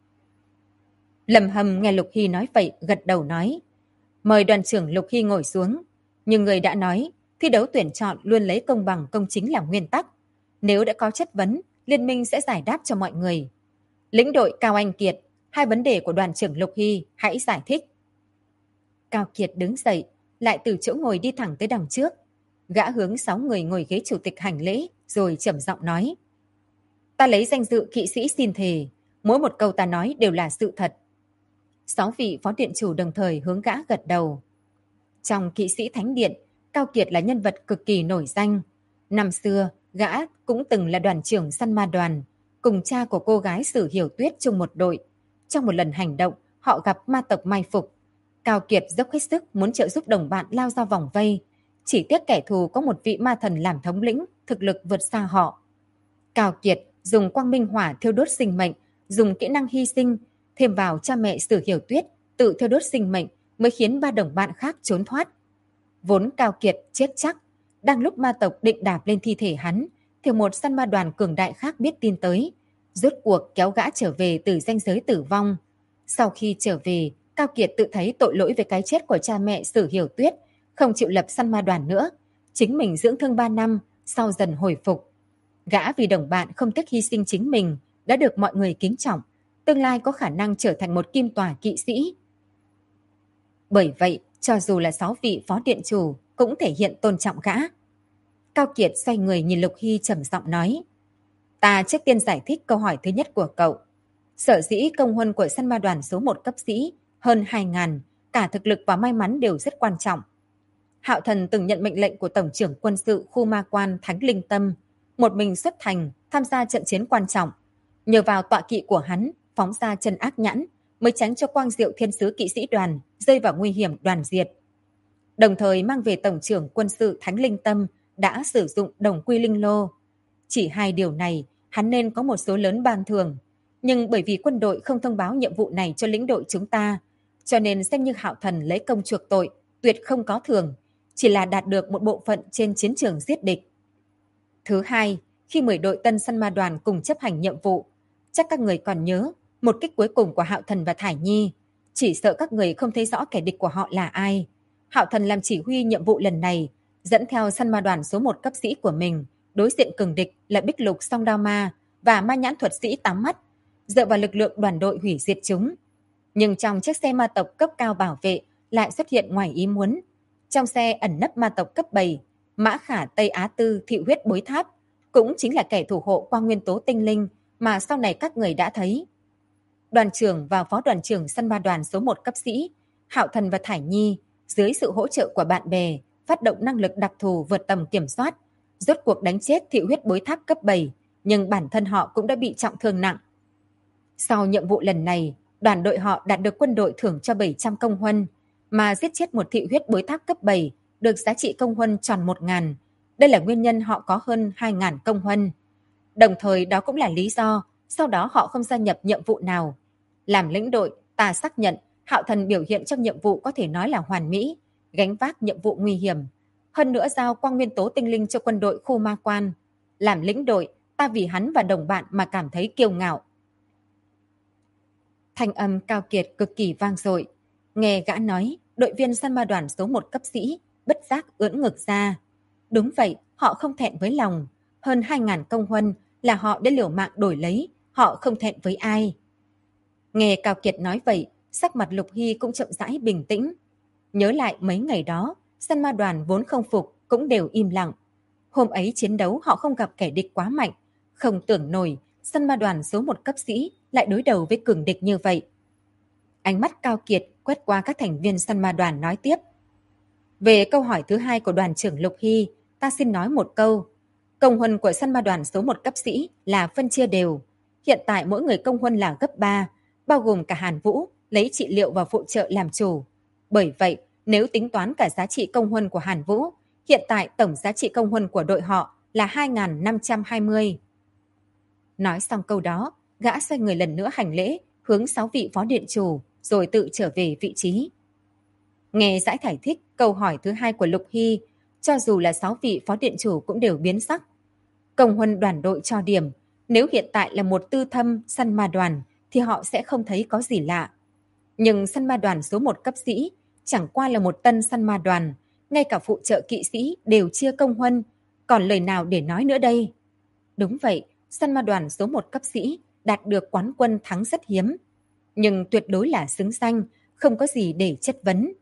Lâm Hâm nghe Lục Hy nói vậy, gật đầu nói. Mời đoàn trưởng Lục Hy ngồi xuống. Như người đã nói, thi đấu tuyển chọn luôn lấy công bằng công chính làm nguyên tắc. Nếu đã có chất vấn, liên minh sẽ giải đáp cho mọi người. Lĩnh đội Cao Anh Kiệt, 2 vấn đề của đoàn trưởng Lục Hy, hãy giải thích. Cao Kiệt đứng dậy, lại từ chỗ ngồi đi thẳng tới đằng trước. Gã hướng 6 người ngồi ghế chủ tịch hành lễ, rồi trầm giọng nói. Ta lấy danh dự kỵ sĩ xin thề, mỗi một câu ta nói đều là sự thật. 6 vị phó điện chủ đồng thời hướng gã gật đầu. Trong kỵ sĩ Thánh Điện, Cao Kiệt là nhân vật cực kỳ nổi danh. Năm xưa, gã cũng từng là đoàn trưởng săn ma đoàn, cùng cha của cô gái Sử Hiểu Tuyết chung một đội. Trong một lần hành động, họ gặp ma tộc mai phục. Cao Kiệt dốc hết sức muốn trợ giúp đồng bạn lao ra vòng vây. Chỉ tiếc kẻ thù có một vị ma thần làm thống lĩnh, thực lực vượt xa họ. Cao Kiệt dùng quang minh hỏa thiêu đốt sinh mệnh, dùng kỹ năng hy sinh, thêm vào cha mẹ Sử Hiểu Tuyết tự thiêu đốt sinh mệnh mới khiến 3 đồng bạn khác trốn thoát. Vốn Cao Kiệt chết chắc, đang lúc ma tộc định đạp lên thi thể hắn, thì một săn ma đoàn cường đại khác biết tin tới, rốt cuộc kéo gã trở về từ ranh giới tử vong. Sau khi trở về, Cao Kiệt tự thấy tội lỗi về cái chết của cha mẹ Sử Hiểu Tuyết, không chịu lập săn ma đoàn nữa. Chính mình dưỡng thương 3 năm, sau dần hồi phục. Gã vì đồng bạn không tiếc hy sinh chính mình, đã được mọi người kính trọng, tương lai có khả năng trở thành một kim tòa kỵ sĩ. Bởi vậy, cho dù là 6 vị phó điện chủ cũng thể hiện tôn trọng gã. Cao Kiệt xoay người nhìn Lục Hy trầm giọng nói. Ta trước tiên giải thích câu hỏi thứ nhất của cậu. Sở dĩ công huân của săn ma đoàn số 1 cấp sĩ hơn 2.000, cả thực lực và may mắn đều rất quan trọng. Hạo Thần từng nhận mệnh lệnh của Tổng trưởng quân sự khu ma quan Thánh Linh Tâm, một mình xuất thành tham gia trận chiến quan trọng. Nhờ vào tọa kỵ của hắn phóng ra chân ác nhãn mới tránh cho Quang Diệu Thiên sứ kỵ sĩ đoàn rơi vào nguy hiểm đoàn diệt. Đồng thời mang về Tổng trưởng quân sự Thánh Linh Tâm đã sử dụng đồng quy linh lô. Chỉ 2 điều này hắn nên có một số lớn ban thưởng, nhưng bởi vì quân đội không thông báo nhiệm vụ này cho lĩnh đội chúng ta, cho nên xem như Hạo Thần lấy công chuộc tội, tuyệt không có thưởng, chỉ là đạt được một bộ phận trên chiến trường giết địch. Thứ hai, khi 10 đội tân săn ma đoàn cùng chấp hành nhiệm vụ, chắc các người còn nhớ một kích cuối cùng của Hạo Thần và Thải Nhi, chỉ sợ các người không thấy rõ kẻ địch của họ là ai. Hạo Thần làm chỉ huy nhiệm vụ lần này, dẫn theo săn ma đoàn số 1 cấp sĩ của mình, đối diện cường địch là Bích Lục Song Đao Ma và Ma Nhãn thuật sĩ 8 mắt, dựa vào lực lượng đoàn đội hủy diệt chúng. Nhưng trong chiếc xe ma tộc cấp cao bảo vệ lại xuất hiện ngoài ý muốn. Trong xe ẩn nấp ma tộc cấp 7, Mã Khả Tây Á Tư Thị Huyết Bối Tháp, cũng chính là kẻ thủ hộ Quang Nguyên Tố Tinh Linh mà sau này các người đã thấy. Đoàn trưởng và phó đoàn trưởng săn ma đoàn số 1 cấp sĩ, Hạo Thần và Thải Nhi, dưới sự hỗ trợ của bạn bè, phát động năng lực đặc thù vượt tầm kiểm soát, rốt cuộc đánh chết thị huyết bối tháp cấp 7, nhưng bản thân họ cũng đã bị trọng thương nặng. Sau nhiệm vụ lần này, đoàn đội họ đạt được quân đội thưởng cho 700 công huân, mà giết chết một thị huyết bối tháp cấp 7 được giá trị công huân tròn 1.000. Đây là nguyên nhân họ có hơn 2.000 công huân. Đồng thời đó cũng là lý do sau đó họ không gia nhập nhiệm vụ nào. Làm lĩnh đội, ta xác nhận Hạo Thần biểu hiện trong nhiệm vụ có thể nói là hoàn mỹ, gánh vác nhiệm vụ nguy hiểm. Hơn nữa giao quang nguyên tố tinh linh cho quân đội khu ma quan. Làm lĩnh đội, ta vì hắn và đồng bạn mà cảm thấy kiêu ngạo. Thanh âm cao kiệt cực kỳ vang dội. Nghe gã nói, đội viên săn ma đoàn số 1 cấp sĩ, bất giác ưỡn ngực ra. Đúng vậy, họ không thẹn với lòng. Hơn 2.000 công huân là họ đã liều mạng đổi lấy, họ không thẹn với ai. Nghe Cao Kiệt nói vậy, sắc mặt Lục Hy cũng chậm rãi bình tĩnh. Nhớ lại mấy ngày đó, săn ma đoàn vốn không phục cũng đều im lặng. Hôm ấy chiến đấu họ không gặp kẻ địch quá mạnh, không tưởng nổi săn ma đoàn số 1 cấp sĩ lại đối đầu với cường địch như vậy. Ánh mắt Cao Kiệt quét qua các thành viên săn ma đoàn nói tiếp. Về câu hỏi thứ hai của đoàn trưởng Lục Hy, ta xin nói một câu. Công huân của săn ma đoàn số 1 cấp sĩ là phân chia đều. Hiện tại mỗi người công huân là gấp 3, bao gồm cả Hàn Vũ, lấy trị liệu và phụ trợ làm chủ. Bởi vậy, nếu tính toán cả giá trị công huân của Hàn Vũ, hiện tại tổng giá trị công huân của đội họ là 2.520. Nói xong câu đó, gã xoay người lần nữa hành lễ, hướng 6 vị phó điện chủ, rồi tự trở về vị trí. Nghe giải thích câu hỏi thứ hai của Lục Hy, cho dù là 6 vị phó điện chủ cũng đều biến sắc. Công huân đoàn đội cho điểm, nếu hiện tại là một tư thâm săn ma đoàn thì họ sẽ không thấy có gì lạ. Nhưng săn ma đoàn số 1 cấp sĩ chẳng qua là một tân săn ma đoàn, ngay cả phụ trợ kỵ sĩ đều chia công huân, còn lời nào để nói nữa đây? Đúng vậy, săn ma đoàn số 1 cấp sĩ đạt được quán quân thắng rất hiếm, nhưng tuyệt đối là xứng danh, không có gì để chất vấn.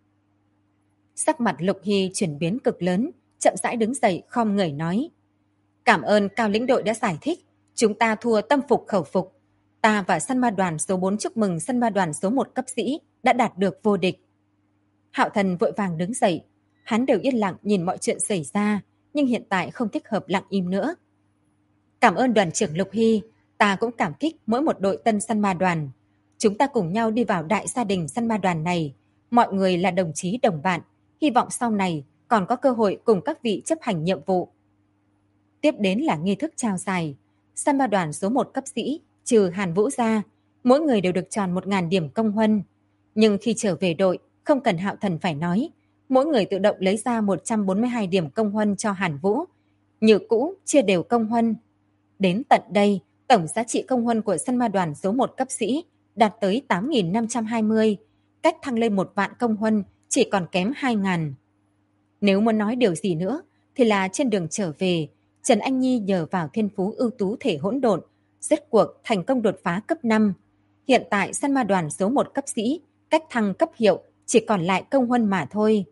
Sắc mặt Lục Hy chuyển biến cực lớn, chậm rãi đứng dậy khom người nói. Cảm ơn Cao lĩnh đội đã giải thích, chúng ta thua tâm phục khẩu phục. Ta và săn ma đoàn số 4 chúc mừng săn ma đoàn số 1 cấp sĩ đã đạt được vô địch. Hạo Thần vội vàng đứng dậy, hắn đều yên lặng nhìn mọi chuyện xảy ra, nhưng hiện tại không thích hợp lặng im nữa. Cảm ơn đoàn trưởng Lục Hy, ta cũng cảm kích mỗi một đội tân săn ma đoàn. Chúng ta cùng nhau đi vào đại gia đình săn ma đoàn này, mọi người là đồng chí đồng bạn, hy vọng sau này còn có cơ hội cùng các vị chấp hành nhiệm vụ. Tiếp đến là nghi thức trao giải. Săn ma đoàn số 1 cấp sĩ, trừ Hàn Vũ ra, mỗi người đều được tròn 1.000 điểm công huân. Nhưng khi trở về đội, không cần Hạo Thần phải nói, mỗi người tự động lấy ra 142 điểm công huân cho Hàn Vũ. Như cũ, chia đều công huân. Đến tận đây, tổng giá trị công huân của săn ma đoàn số 1 cấp sĩ đạt tới 8.520, cách thăng lên 1 vạn công huân chỉ còn kém 2.000. Nếu muốn nói điều gì nữa, thì là trên đường trở về, Trần Anh Nhi nhờ vào thiên phú ưu tú thể hỗn độn, rốt cuộc thành công đột phá cấp 5. Hiện tại săn ma đoàn số 1 cấp sĩ, cách thăng cấp hiệu chỉ còn lại công huân mà thôi.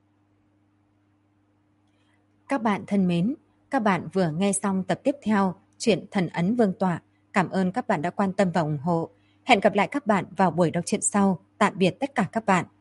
Các bạn thân mến, các bạn vừa nghe xong tập tiếp theo truyện Thần Ấn Vương Tọa. Cảm ơn các bạn đã quan tâm và ủng hộ. Hẹn gặp lại các bạn vào buổi đọc truyện sau. Tạm biệt tất cả các bạn.